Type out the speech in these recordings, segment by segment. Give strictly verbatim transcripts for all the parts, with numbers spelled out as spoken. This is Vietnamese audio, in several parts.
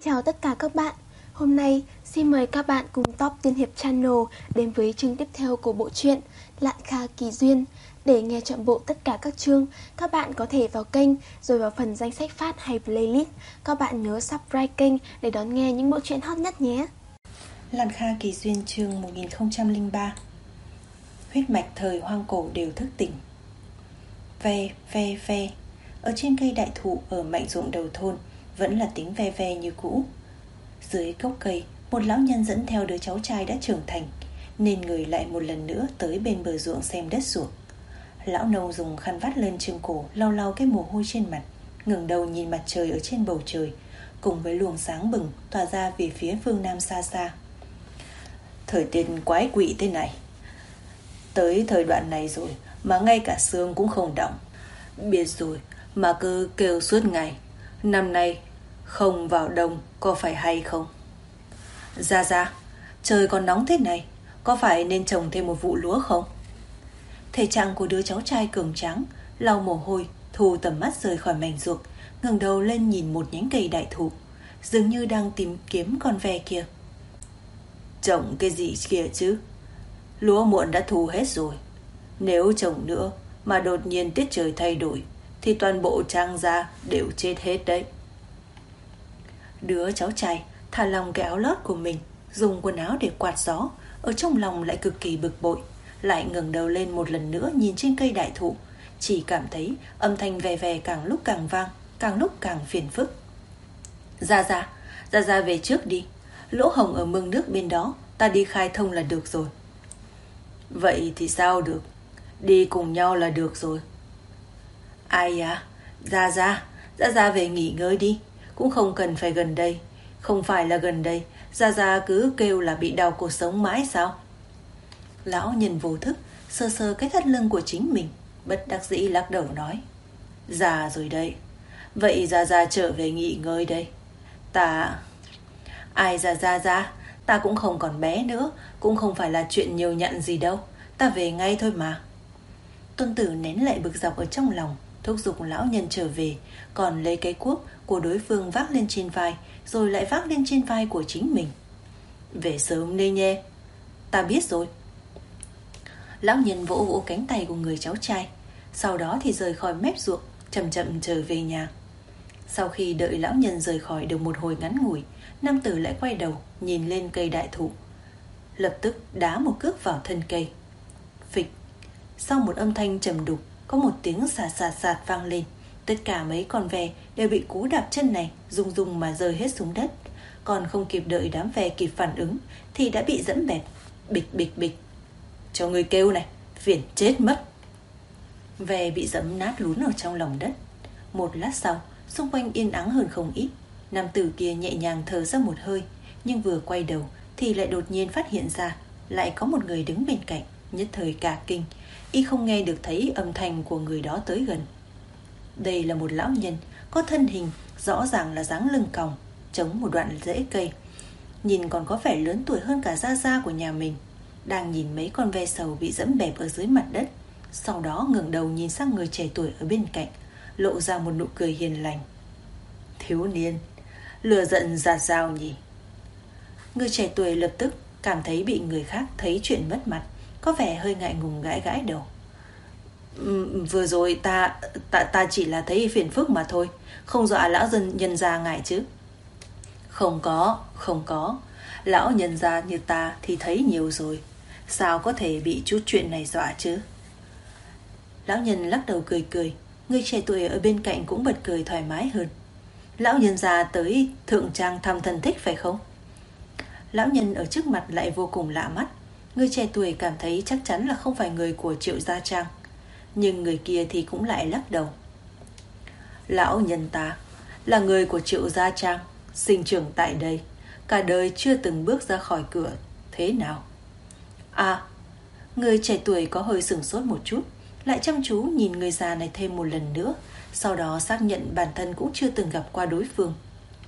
Chào tất cả các bạn. Hôm nay xin mời các bạn cùng Top Tiên Hiệp Channel đến với chương tiếp theo của bộ truyện Lạn Kha Kỳ Duyên. Để nghe trọn bộ tất cả các chương, các bạn có thể vào kênh rồi vào phần danh sách phát hay playlist. Các bạn nhớ subscribe kênh để đón nghe những bộ truyện hot nhất nhé. Lạn Kha Kỳ Duyên chương một nghìn không trăm lẻ ba. Huyết mạch thời hoang cổ đều thức tỉnh. Ve ve ve. Ở trên cây đại thụ ở mảnh ruộng đầu thôn vẫn là tiếng ve ve như cũ. Dưới gốc cây, một lão nhân dẫn theo đứa cháu trai đã trưởng thành, nên người lại một lần nữa tới bên bờ ruộng xem đất ruộng. Lão nông dùng khăn vắt lên trên cổ, lau lau cái mồ hôi trên mặt, ngẩng đầu nhìn mặt trời ở trên bầu trời, cùng với luồng sáng bừng tỏa ra về phía phương nam xa xa. Thời tiết quái quỷ thế này, tới thời đoạn này rồi mà ngay cả xương cũng không đọng. Biết rồi mà cứ kêu suốt ngày, năm nay không vào đông có phải hay không? Ra ra, trời còn nóng thế này, có phải nên trồng thêm một vụ lúa không? Thể trạng của đứa cháu trai cường tráng, lau mồ hôi, thu tầm mắt rời khỏi mảnh ruộng, ngẩng đầu lên nhìn một nhánh cây đại thụ, dường như đang tìm kiếm con ve kia. Trồng cái gì kia chứ? Lúa muộn đã thu hết rồi. Nếu trồng nữa mà đột nhiên tiết trời thay đổi thì toàn bộ trang gia đều chết hết đấy. Đứa cháu trai thả lỏng cái áo lót của mình, dùng quần áo để quạt gió, ở trong lòng lại cực kỳ bực bội, lại ngẩng đầu lên một lần nữa nhìn trên cây đại thụ, chỉ cảm thấy âm thanh ve ve càng lúc càng vang, càng lúc càng phiền phức. Ra ra, ra ra về trước đi, lỗ hổng ở mương nước bên đó ta đi khai thông là được rồi. Vậy thì sao được, đi cùng nhau là được rồi. Ai à, ra ra, ra ra về nghỉ ngơi đi, cũng không cần phải gần đây. Không phải là gần đây, ra ra cứ kêu là bị đau cột sống mãi sao? Lão nhân vô thức sơ sơ cái thắt lưng của chính mình, bất đắc dĩ lắc đầu nói. Già rồi đây, vậy ra ra trở về nghỉ ngơi đây. Ta... Ai ra ra ra, ta cũng không còn bé nữa, cũng không phải là chuyện nhiều nhặn gì đâu, ta về ngay thôi mà. Tôn tử nén lại bực dọc ở trong lòng, thúc giục lão nhân trở về, còn lấy cái cuốc của đối phương vác lên trên vai, rồi lại vác lên trên vai của chính mình. Về sớm đi nhé. Ta biết rồi. Lão nhân vỗ vỗ cánh tay của người cháu trai, sau đó thì rời khỏi mép ruộng, chậm chậm trở về nhà. Sau khi đợi lão nhân rời khỏi được một hồi ngắn ngủi, nam tử lại quay đầu nhìn lên cây đại thụ, lập tức đá một cước vào thân cây. Phịch. Sau một âm thanh trầm đục, có một tiếng sạt sạt sạt vang lên. Tất cả mấy con ve đều bị cú đạp chân này rung rung mà rơi hết xuống đất. Còn không kịp đợi đám ve kịp phản ứng thì đã bị dẫm bẹp. Bịch bịch bịch. Cho người kêu này, phiền chết mất. Ve bị dẫm nát lún ở trong lòng đất. Một lát sau, xung quanh yên ắng hơn không ít. Nam tử kia nhẹ nhàng thở ra một hơi, nhưng vừa quay đầu thì lại đột nhiên phát hiện ra lại có một người đứng bên cạnh. Nhất thời cả kinh, y không nghe được thấy âm thanh của người đó tới gần. Đây là một lão nhân, có thân hình rõ ràng là dáng lưng còng, chống một đoạn rễ cây, nhìn còn có vẻ lớn tuổi hơn cả gia gia của nhà mình, đang nhìn mấy con ve sầu bị dẫm bẹp ở dưới mặt đất. Sau đó ngẩng đầu nhìn sang người trẻ tuổi ở bên cạnh, lộ ra một nụ cười hiền lành. Thiếu niên, lừa giận giạt rào nhỉ? Người trẻ tuổi lập tức cảm thấy bị người khác thấy chuyện mất mặt, có vẻ hơi ngại ngùng gãi gãi đầu. Ừ, vừa rồi ta, ta ta chỉ là thấy phiền phức mà thôi, không dọa lão dân nhân gia ngại chứ? Không có, không có. Lão nhân gia như ta thì thấy nhiều rồi, sao có thể bị chút chuyện này dọa chứ? Lão nhân lắc đầu cười cười. Người trẻ tuổi ở bên cạnh cũng bật cười thoải mái hơn. Lão nhân gia tới thượng trang thăm thân thích phải không? Lão nhân ở trước mặt lại vô cùng lạ mắt. Người trẻ tuổi cảm thấy chắc chắn là không phải người của Triệu Gia Trang, nhưng người kia thì cũng lại lắc đầu. Lão nhân ta là người của Triệu Gia Trang, sinh trưởng tại đây, cả đời chưa từng bước ra khỏi cửa. Thế nào? À, người trẻ tuổi có hơi sửng sốt một chút, lại chăm chú nhìn người già này thêm một lần nữa, sau đó xác nhận bản thân cũng chưa từng gặp qua đối phương.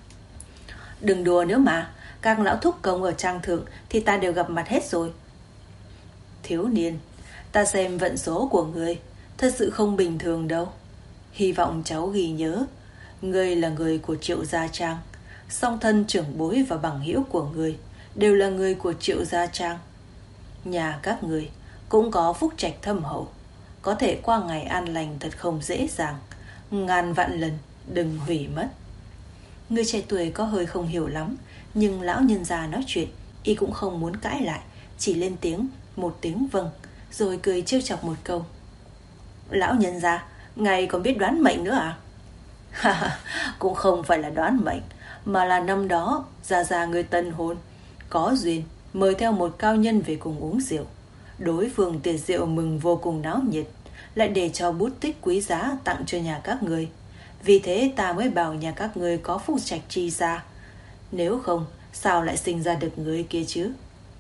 Đừng đùa nữa mà, các lão thúc công ở trang thượng thì ta đều gặp mặt hết rồi. Thiếu niên, ta xem vận số của ngươi thật sự không bình thường đâu. Hy vọng cháu ghi nhớ, ngươi là người của Triệu Gia Trang, song thân trưởng bối và bằng hữu của người đều là người của Triệu Gia Trang. Nhà các người cũng có phúc trạch thâm hậu, có thể qua ngày an lành thật không dễ dàng. Ngàn vạn lần đừng hủy mất. Người trẻ tuổi có hơi không hiểu lắm, nhưng lão nhân già nói chuyện, y cũng không muốn cãi lại, chỉ lên tiếng một tiếng vâng, rồi cười trêu chọc một câu. Lão nhân già, ngài còn biết đoán mệnh nữa à? Cũng không phải là đoán mệnh, mà là năm đó Gia Gia người tân hôn, có duyên mời theo một cao nhân về cùng uống rượu. Đối phương tiệc rượu mừng vô cùng náo nhiệt, lại để cho bút tích quý giá tặng cho nhà các người. Vì thế ta mới bảo nhà các người có phúc trạch chi ra. Nếu không, sao lại sinh ra được người kia chứ?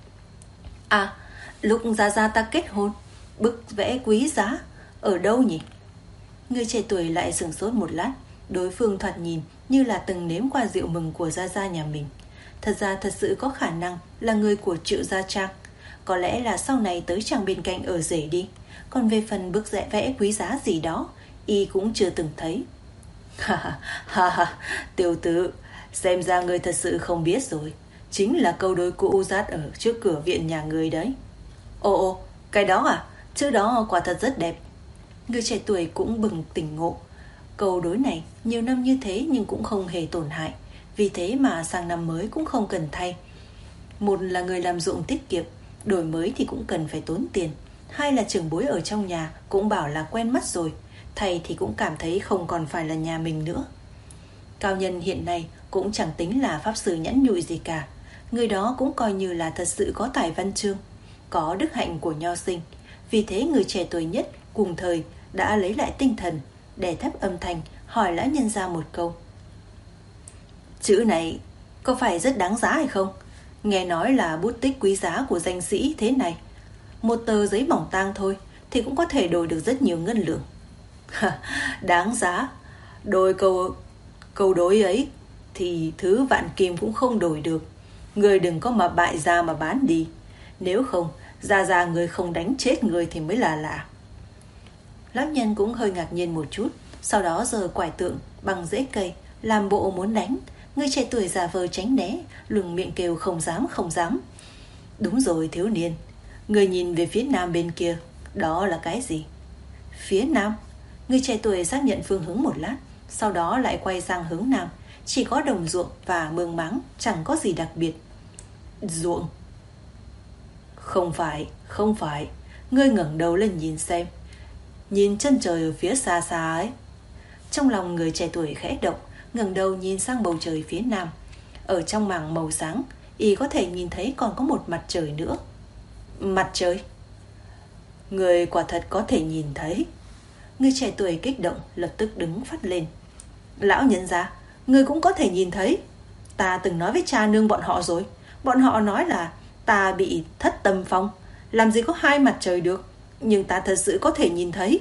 À, lúc Gia Gia ta kết hôn, bức vẽ quý giá ở đâu nhỉ? Người trẻ tuổi lại sửng sốt một lát. Đối phương thoạt nhìn như là từng nếm qua rượu mừng của Gia Gia nhà mình. Thật ra thật sự có khả năng là người của Triệu Gia Trang. Có lẽ là sau này tới chàng bên cạnh ở rể đi. Còn về phần bức vẽ vẽ quý giá gì đó, y cũng chưa từng thấy. Ha ha ha, tiểu tử, xem ra người thật sự không biết rồi. Chính là câu đối cũ dát ở trước cửa viện nhà người đấy. Ồ ồ, cái đó à? Chữ đó quả thật rất đẹp. Người trẻ tuổi cũng bừng tỉnh ngộ. Câu đối này nhiều năm như thế nhưng cũng không hề tổn hại. Vì thế mà sang năm mới cũng không cần thay. Một là người làm ruộng tiết kiệm, đổi mới thì cũng cần phải tốn tiền. Hai là trưởng bối ở trong nhà cũng bảo là quen mắt rồi, thầy thì cũng cảm thấy không còn phải là nhà mình nữa. Cao nhân hiện nay cũng chẳng tính là pháp sư nhẵn nhụi gì cả. Người đó cũng coi như là thật sự có tài văn chương, có đức hạnh của nho sinh. Vì thế người trẻ tuổi nhất cùng thời đã lấy lại tinh thần, đè thấp âm thanh hỏi lão nhân ra một câu. Chữ này có phải rất đáng giá hay không? Nghe nói là bút tích quý giá của danh sĩ thế này. Một tờ giấy mỏng tang thôi thì cũng có thể đổi được rất nhiều ngân lượng. Đáng giá. Đổi câu, câu đối ấy thì thứ vạn kim cũng không đổi được. Người đừng có mà bại ra mà bán đi. Nếu không, Gia Gia người không đánh chết người thì mới là lạ. Lão nhân cũng hơi ngạc nhiên một chút, sau đó giơ quải tượng bằng rễ cây làm bộ muốn đánh. Người trẻ tuổi giả vờ tránh né, lường miệng kêu không dám không dám. Đúng rồi thiếu niên, người nhìn về phía nam bên kia, đó là cái gì? Phía nam? Người trẻ tuổi xác nhận phương hướng một lát, sau đó lại quay sang hướng nam. Chỉ có đồng ruộng và mương máng, chẳng có gì đặc biệt. Ruộng? Không phải, không phải. Ngươi ngẩng đầu lên nhìn xem. Nhìn chân trời ở phía xa xa ấy. Trong lòng người trẻ tuổi khẽ động, ngẩng đầu nhìn sang bầu trời phía nam. Ở trong mảng màu sáng, y có thể nhìn thấy còn có một mặt trời nữa. Mặt trời? Người quả thật có thể nhìn thấy. Người trẻ tuổi kích động lập tức đứng phát lên. Lão nhân gia, người cũng có thể nhìn thấy. Ta từng nói với cha nương bọn họ rồi. Bọn họ nói là ta bị thất tâm phong, làm gì có hai mặt trời được. Nhưng ta thật sự có thể nhìn thấy.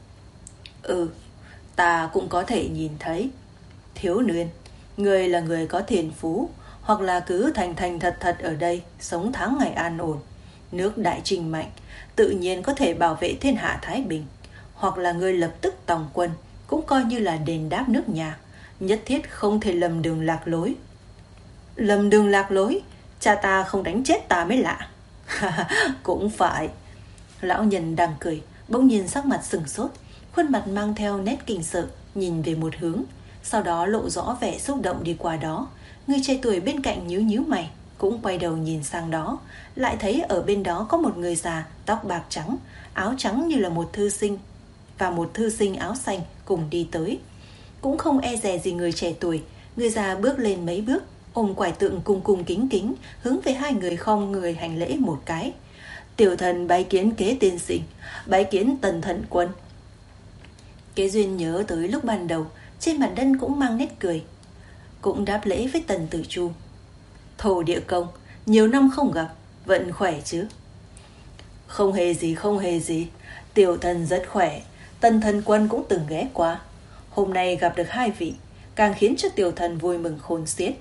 Ừ, ta cũng có thể nhìn thấy. Thiếu niên, người là người có thiền phú, hoặc là cứ thành thành thật thật ở đây, sống tháng ngày an ổn, nước đại trình mạnh, tự nhiên có thể bảo vệ thiên hạ thái bình. Hoặc là người lập tức tòng quân, cũng coi như là đền đáp nước nhà, nhất thiết không thể lầm đường lạc lối. Lầm đường lạc lối? Cha ta không đánh chết ta mới lạ. Cũng phải. Lão nhân đang cười, bỗng nhiên sắc mặt sừng sốt, khuôn mặt mang theo nét kinh sợ, nhìn về một hướng, sau đó lộ rõ vẻ xúc động đi qua đó. Người trẻ tuổi bên cạnh nhíu nhíu mày, cũng quay đầu nhìn sang đó, lại thấy ở bên đó có một người già tóc bạc trắng, áo trắng như là một thư sinh, và một thư sinh áo xanh cùng đi tới. Cũng không e dè gì người trẻ tuổi, người già bước lên mấy bước, ôm quải tượng cung cung kính kính, hướng về hai người khom người hành lễ một cái. Tiểu thần bái kiến Kế tiên sinh, bái kiến Tần Thận Quân. Kế Duyên nhớ tới lúc ban đầu, trên mặt đất cũng mang nét cười, cũng đáp lễ với Tần Tử Chu. Thổ địa công, nhiều năm không gặp, vẫn khỏe chứ? Không hề gì, không hề gì, tiểu thần rất khỏe. Tần Thận Quân cũng từng ghé qua. Hôm nay gặp được hai vị, càng khiến cho tiểu thần vui mừng khôn xiết.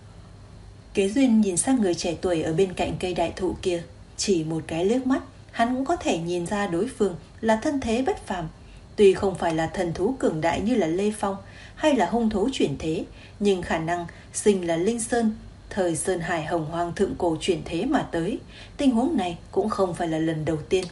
Kế Duyên nhìn sang người trẻ tuổi ở bên cạnh cây đại thụ kia, chỉ một cái liếc mắt, hắn cũng có thể nhìn ra đối phương là thân thế bất phàm. Tuy không phải là thần thú cường đại như là Lê Phong hay là hung thú chuyển thế, nhưng khả năng sinh là Linh Sơn, thời Sơn Hải Hồng Hoang thượng cổ chuyển thế mà tới, tình huống này cũng không phải là lần đầu tiên.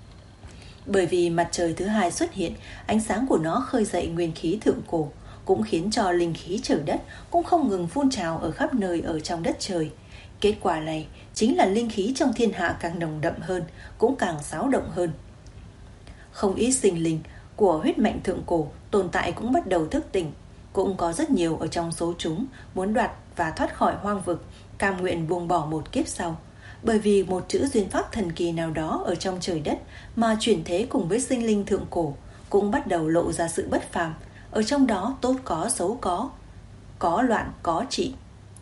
Bởi vì mặt trời thứ hai xuất hiện, ánh sáng của nó khơi dậy nguyên khí thượng cổ, cũng khiến cho linh khí trời đất cũng không ngừng phun trào ở khắp nơi ở trong đất trời. Kết quả này chính là linh khí trong thiên hạ càng nồng đậm hơn, cũng càng xáo động hơn. Không ít sinh linh của huyết mạch thượng cổ tồn tại cũng bắt đầu thức tỉnh. Cũng có rất nhiều ở trong số chúng muốn đoạt và thoát khỏi hoang vực, cam nguyện buông bỏ một kiếp sau. Bởi vì một chữ duyên pháp thần kỳ nào đó ở trong trời đất mà chuyển thế cùng với sinh linh thượng cổ cũng bắt đầu lộ ra sự bất phàm. Ở trong đó tốt có xấu có, có loạn có trị.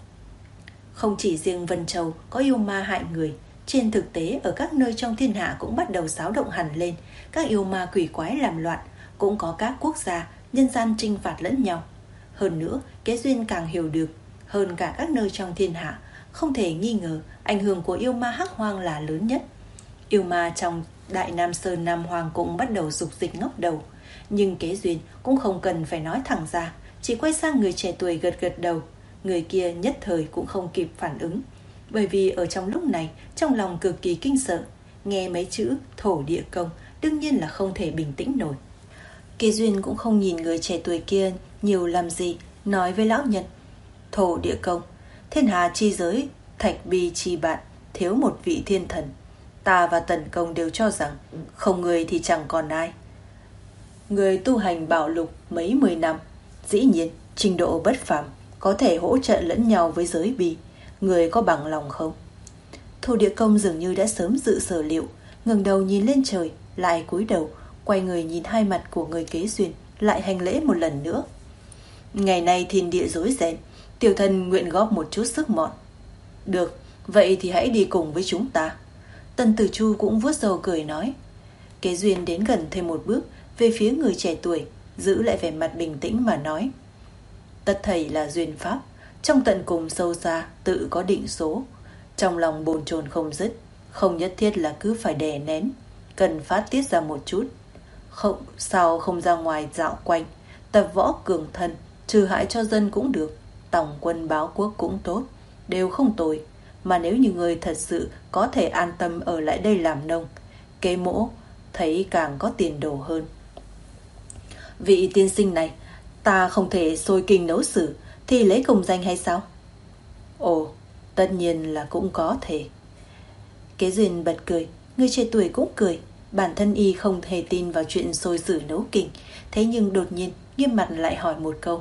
Không chỉ riêng Vân Châu có yêu ma hại người, trên thực tế ở các nơi trong thiên hạ cũng bắt đầu xáo động hẳn lên. Các yêu ma quỷ quái làm loạn, cũng có các quốc gia, nhân gian trinh phạt lẫn nhau. Hơn nữa, Kế Duyên càng hiểu được hơn cả các nơi trong thiên hạ. Không thể nghi ngờ, ảnh hưởng của yêu ma hắc hoang là lớn nhất. Yêu ma trong Đại Nam Sơn Nam Hoàng cũng bắt đầu dục dịch ngóc đầu. Nhưng Kế Duyên cũng không cần phải nói thẳng ra, chỉ quay sang người trẻ tuổi gật gật đầu. Người kia nhất thời cũng không kịp phản ứng, bởi vì ở trong lúc này trong lòng cực kỳ kinh sợ. Nghe mấy chữ thổ địa công đương nhiên là không thể bình tĩnh nổi. Kế Duyên cũng không nhìn người trẻ tuổi kia nhiều làm gì, nói với lão nhân: Thổ địa công, thiên hà chi giới, thạch bi chi bạn, thiếu một vị thiên thần. Ta và Tần công đều cho rằng không người thì chẳng còn ai. Người tu hành bảo lục mấy mười năm, dĩ nhiên trình độ bất phàm, có thể hỗ trợ lẫn nhau với giới bi. Người có bằng lòng không? Thổ địa công dường như đã sớm dự sở liệu, ngẩng đầu nhìn lên trời, lại cúi đầu, quay người nhìn hai mặt của người Kế Duyên, lại hành lễ một lần nữa. Ngày nay thiên địa rối ren, tiểu thần nguyện góp một chút sức mọn. Được, vậy thì hãy đi cùng với chúng ta. Tần Tử Chu cũng vuốt râu cười nói. Kế Duyên đến gần thêm một bước về phía người trẻ tuổi, giữ lại vẻ mặt bình tĩnh mà nói: Tất thảy là duyên pháp, trong tận cùng sâu xa tự có định số. Trong lòng bồn chồn không dứt, không nhất thiết là cứ phải đè nén, cần phát tiết ra một chút. Không, sao không ra ngoài dạo quanh, tập võ cường thân, trừ hại cho dân cũng được, tổng quân báo quốc cũng tốt, đều không tồi. Mà nếu như người thật sự có thể an tâm ở lại đây làm nông, Kế mỗ thấy càng có tiền đồ hơn. Vị tiên sinh này, ta không thể sôi kinh nấu sử thì lấy công danh hay sao? Ồ, tất nhiên là cũng có thể. Kế Duyên bật cười, người trẻ tuổi cũng cười. Bản thân y không hề tin vào chuyện sôi sử nấu kinh, thế nhưng đột nhiên nghiêm mặt lại hỏi một câu.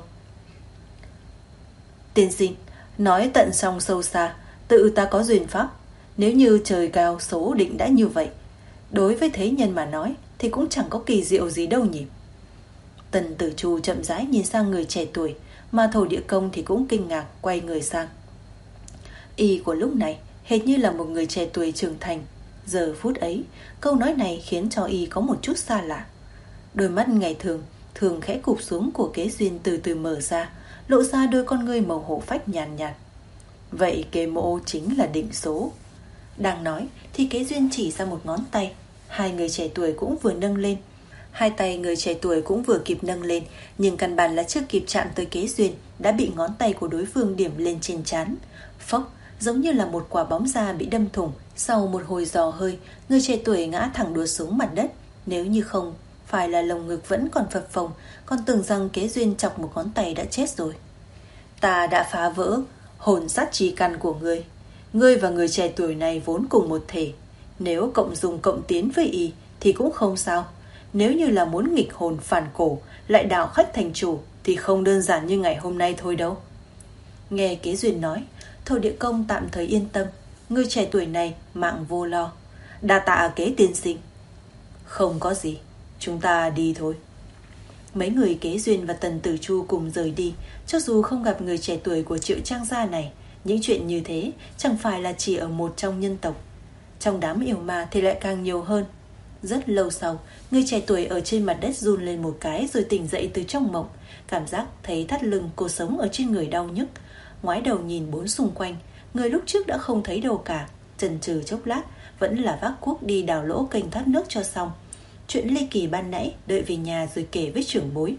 Tiên sinh, nói tận song sâu xa, tự ta có duyên pháp. Nếu như trời cao số định đã như vậy, đối với thế nhân mà nói thì cũng chẳng có kỳ diệu gì đâu nhỉ. Tần Tử Chu chậm rãi nhìn sang người trẻ tuổi, mà Thổ địa công thì cũng kinh ngạc quay người sang. Y của lúc này hệt như là một người trẻ tuổi trưởng thành. Giờ phút ấy, câu nói này khiến cho y có một chút xa lạ. Đôi mắt ngày thường thường khẽ cụp xuống của Kế Duyên từ từ mở ra, lộ ra đôi con ngươi màu hổ phách nhàn nhạt, nhạt. Vậy Kế mộ chính là định số. Đang nói thì Kế Duyên chỉ ra một ngón tay. Hai người trẻ tuổi cũng vừa nâng lên. Hai tay người trẻ tuổi cũng vừa kịp nâng lên, nhưng căn bản là chưa kịp chạm tới Kế Duyên đã bị ngón tay của đối phương điểm lên trên trán. Phốc, giống như là một quả bóng da bị đâm thủng. Sau một hồi dò hơi, người trẻ tuổi ngã thẳng đổ xuống mặt đất. Nếu như không phải là lồng ngực vẫn còn phập phồng, còn tưởng rằng Kế Duyên chọc một ngón tay đã chết rồi. Ta đã phá vỡ hồn sát chi căn của ngươi. Ngươi và người trẻ tuổi này vốn cùng một thể, nếu cộng dùng cộng tiến với y thì cũng không sao. Nếu như là muốn nghịch hồn phản cổ, lại đạo khách thành chủ, thì không đơn giản như ngày hôm nay thôi đâu. Nghe Kế Duyên nói, Thổ địa công tạm thời yên tâm. Người trẻ tuổi này mạng vô lo. Đa tạ Kế tiên sinh. Không có gì, chúng ta đi thôi. Mấy người Kế Duyên và Tần Tử Chu cùng rời đi. Cho dù không gặp người trẻ tuổi của Triệu Trang gia này, những chuyện như thế chẳng phải là chỉ ở một trong nhân tộc. Trong đám yêu ma thì lại càng nhiều hơn. Rất lâu sau, người trẻ tuổi ở trên mặt đất run lên một cái rồi tỉnh dậy từ trong mộng. Cảm giác thấy thắt lưng, cột sống ở trên người đau nhức. Ngoái đầu nhìn bốn xung quanh, người lúc trước đã không thấy đâu cả. Chần chừ chốc lát, vẫn là vác cuốc đi đào lỗ kênh thoát nước cho xong. chuyện ly kỳ ban nãy, đợi về nhà rồi kể với trưởng bối.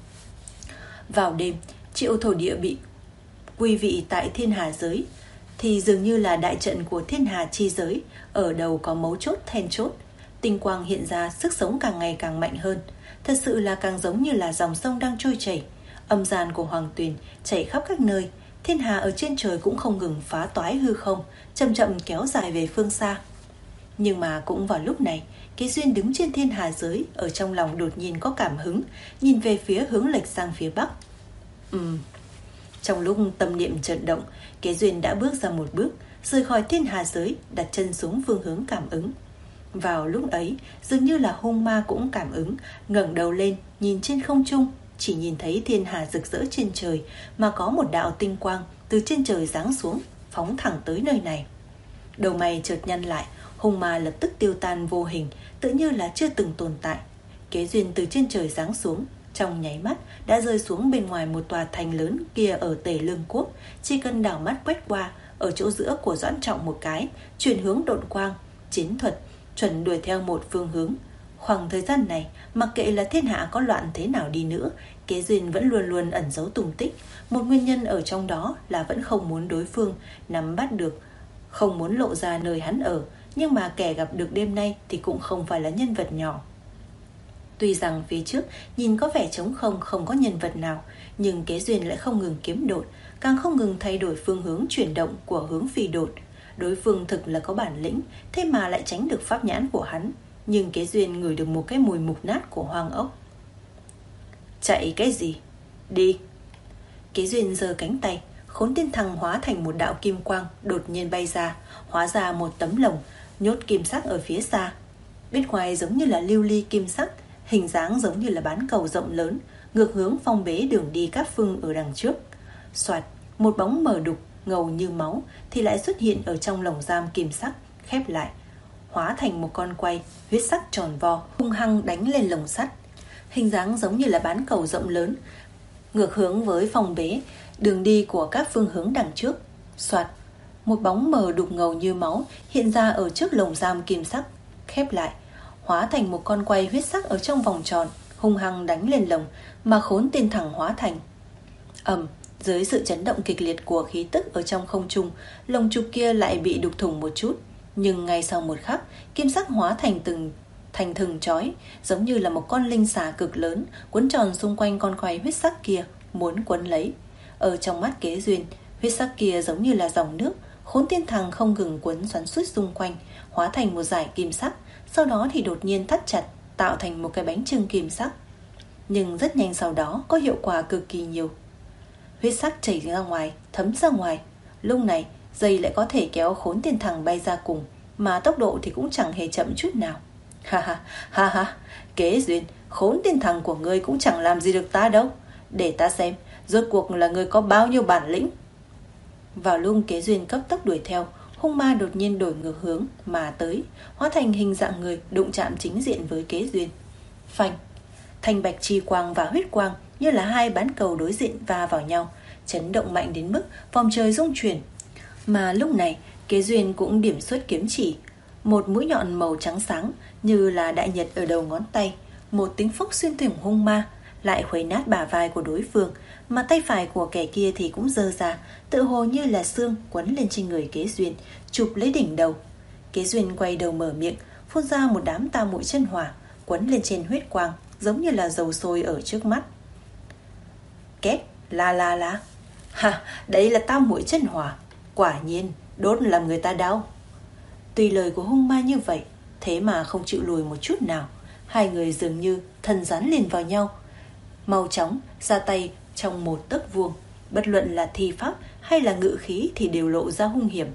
Vào đêm, Triệu thổ địa bị quy vị tại thiên hà giới, thì dường như là đại trận của thiên hà chi giới, ở đầu có mấu chốt then chốt. Tinh quang hiện ra, sức sống càng ngày càng mạnh hơn. Thật sự là càng giống như là dòng sông đang trôi chảy. Âm gian của Hoàng Tuyền chảy khắp các nơi. Thiên hà ở trên trời cũng không ngừng phá toái hư không, chậm chậm kéo dài về phương xa. Nhưng mà cũng vào lúc này, Kế Duyên đứng trên thiên hà giới, ở trong lòng đột nhiên có cảm hứng, nhìn về phía hướng lệch sang phía bắc. Ừm. Trong lúc tâm niệm chợt động, Kế Duyên đã bước ra một bước, rời khỏi thiên hà giới, đặt chân xuống phương hướng cảm ứng. Vào lúc ấy, dường như là hung ma cũng cảm ứng, ngẩng đầu lên, nhìn trên không trung, chỉ nhìn thấy thiên hà rực rỡ trên trời, mà có một đạo tinh quang từ trên trời giáng xuống, phóng thẳng tới nơi này. Đầu mày chợt nhăn lại, hung ma lập tức tiêu tan vô hình, tự như là chưa từng tồn tại. Kế Duyên từ trên trời giáng xuống, trong nháy mắt đã rơi xuống bên ngoài một tòa thành lớn kia ở Tề Lương Quốc. Chỉ cần đảo mắt quét qua, ở chỗ giữa của Doãn Trọng một cái, chuyển hướng độn quang, chiến thuật chuẩn đuổi theo một phương hướng. Khoảng thời gian này, mặc kệ là thiên hạ có loạn thế nào đi nữa, Kế Duyên vẫn luôn luôn ẩn giấu tung tích. Một nguyên nhân ở trong đó là vẫn không muốn đối phương nắm bắt được, không muốn lộ ra nơi hắn ở. Nhưng mà kẻ gặp được đêm nay thì cũng không phải là nhân vật nhỏ. Tuy rằng phía trước nhìn có vẻ trống không, không có nhân vật nào, nhưng Kế Duyên lại không ngừng kiếm đột, càng không ngừng thay đổi phương hướng chuyển động của hướng phi đột. Đối phương thực là có bản lĩnh, thế mà lại tránh được pháp nhãn của hắn. Nhưng Kế Duyên ngửi được một cái mùi mục nát của hoang ốc. Chạy cái gì? Đi! Kế Duyên giơ cánh tay, Khốn Tiên Thằng hóa thành một đạo kim quang đột nhiên bay ra, hóa ra một tấm lồng nhốt kim sắc ở phía xa. Bên ngoài giống như là lưu ly kim sắc, hình dáng giống như là bán cầu rộng lớn, ngược hướng phong bế đường đi Cát Phương ở đằng trước. Soạt, một bóng mờ đục ngầu như máu thì lại xuất hiện ở trong lồng giam kim sắc, khép lại, hóa thành một con quay huyết sắc tròn vo, hung hăng đánh lên lồng sắt. Hình dáng giống như là bán cầu rộng lớn, ngược hướng với phong bế đường đi của các phương hướng đằng trước. Soạt, một bóng mờ đục ngầu như máu hiện ra ở trước lồng giam kim sắc, khép lại, hóa thành một con quay huyết sắc ở trong vòng tròn, hung hăng đánh lên lồng mà Khốn Tiên Thẳng hóa thành. Ầm, dưới sự chấn động kịch liệt của khí tức ở trong không trung, lồng trục kia lại bị đục thủng một chút, nhưng ngay sau một khắc, kim sắc hóa thành từng thành thừng chói, giống như là một con linh xà cực lớn quấn tròn xung quanh con quay huyết sắc kia, muốn quấn lấy. Ở trong mắt Kế Duyên, huyết sắc kia giống như là dòng nước, Khốn Tiên Thằng không ngừng quấn xoắn xuýt xung quanh, hóa thành một dải kim sắc, sau đó thì đột nhiên thắt chặt, tạo thành một cái bánh chưng kim sắc. Nhưng rất nhanh sau đó có hiệu quả cực kỳ nhiều. Huyết sắc chảy ra ngoài, thấm ra ngoài. Lúc này, dây lại có thể kéo Khốn Tiên Thằng bay ra cùng, mà tốc độ thì cũng chẳng hề chậm chút nào. Ha ha, ha ha, Kế Duyên, Khốn Tiên Thằng của ngươi cũng chẳng làm gì được ta đâu. Để ta xem, rốt cuộc là ngươi có bao nhiêu bản lĩnh. Vào lúc Kế Duyên cấp tốc đuổi theo, hung ma đột nhiên đổi ngược hướng mà tới, hóa thành hình dạng người đụng chạm chính diện với Kế Duyên. Phanh, thanh bạch chi quang và huyết quang như là hai bán cầu đối diện va vào nhau, chấn động mạnh đến mức vòng trời rung chuyển. Mà lúc này Kế Duyên cũng điểm xuất kiếm chỉ, một mũi nhọn màu trắng sáng như là đại nhật ở đầu ngón tay, một tiếng phốc xuyên thủng hung ma, lại khuấy nát bả vai của đối phương, mà tay phải của kẻ kia thì cũng giơ ra, tự hồ như là xương quấn lên trên người Kế Duyên, chụp lấy đỉnh đầu. Kế Duyên quay đầu mở miệng, phun ra một đám tam muội chân hỏa, quấn lên trên huyết quang, giống như là dầu sôi ở trước mắt. Két, la la la. Ha, đấy là tam muội chân hỏa, quả nhiên đốt làm người ta đau. Tuy lời của hung ma như vậy, thế mà không chịu lùi một chút nào. Hai người dường như thân dán liền vào nhau, mau chóng ra tay trong một tấc vuông. Bất luận là thi pháp hay là ngự khí thì đều lộ ra hung hiểm.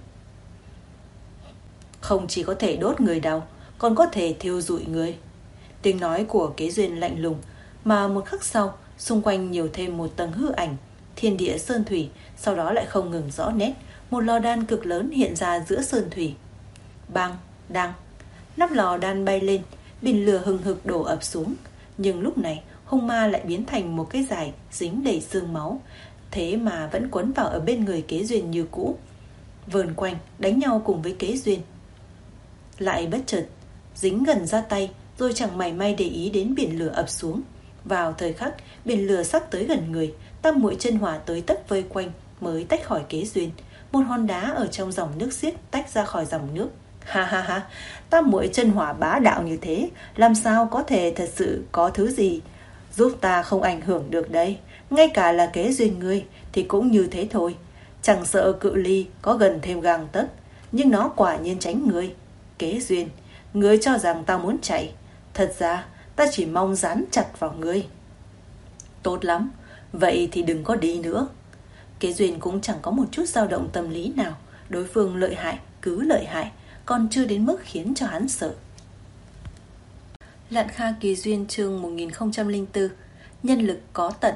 Không chỉ có thể đốt người đau, còn có thể thiêu rụi người. Tiếng nói của Kế Duyên lạnh lùng, mà một khắc sau, xung quanh nhiều thêm một tầng hư ảnh, thiên địa sơn thủy. Sau đó lại không ngừng rõ nét, một lò đan cực lớn hiện ra giữa sơn thủy. Bang, đăng, nắp lò đan bay lên, biển lửa hừng hực đổ ập xuống. Nhưng lúc này hung ma lại biến thành một cái dải dính đầy xương máu, thế mà vẫn quấn vào ở bên người Kế Duyên như cũ, vờn quanh đánh nhau cùng với Kế Duyên. Lại bất chợt dính gần ra tay, rồi chẳng mảy may để ý đến biển lửa ập xuống. Vào thời khắc biển lửa sắp tới gần người, tam muội chân hỏa tới tấp vây quanh mới tách khỏi Kế Duyên. Một hòn đá ở trong dòng nước xiết tách ra khỏi dòng nước. Ha ha ha, tam muội chân hỏa bá đạo như thế, làm sao có thể thật sự có thứ gì giúp ta không ảnh hưởng được đây. Ngay cả là Kế Duyên ngươi thì cũng như thế thôi. Chẳng sợ cự ly có gần thêm gang tấc, nhưng nó quả nhiên tránh ngươi. Kế Duyên, ngươi cho rằng ta muốn chạy, thật ra ta chỉ mong dán chặt vào ngươi. Tốt lắm, vậy thì đừng có đi nữa. Kế Duyên cũng chẳng có một chút dao động tâm lý nào. Đối phương lợi hại, cứ lợi hại, còn chưa đến mức khiến cho hắn sợ. Lạn Kha Kỳ Duyên chương một nghìn không trăm lẻ bốn. Nhân lực có tận.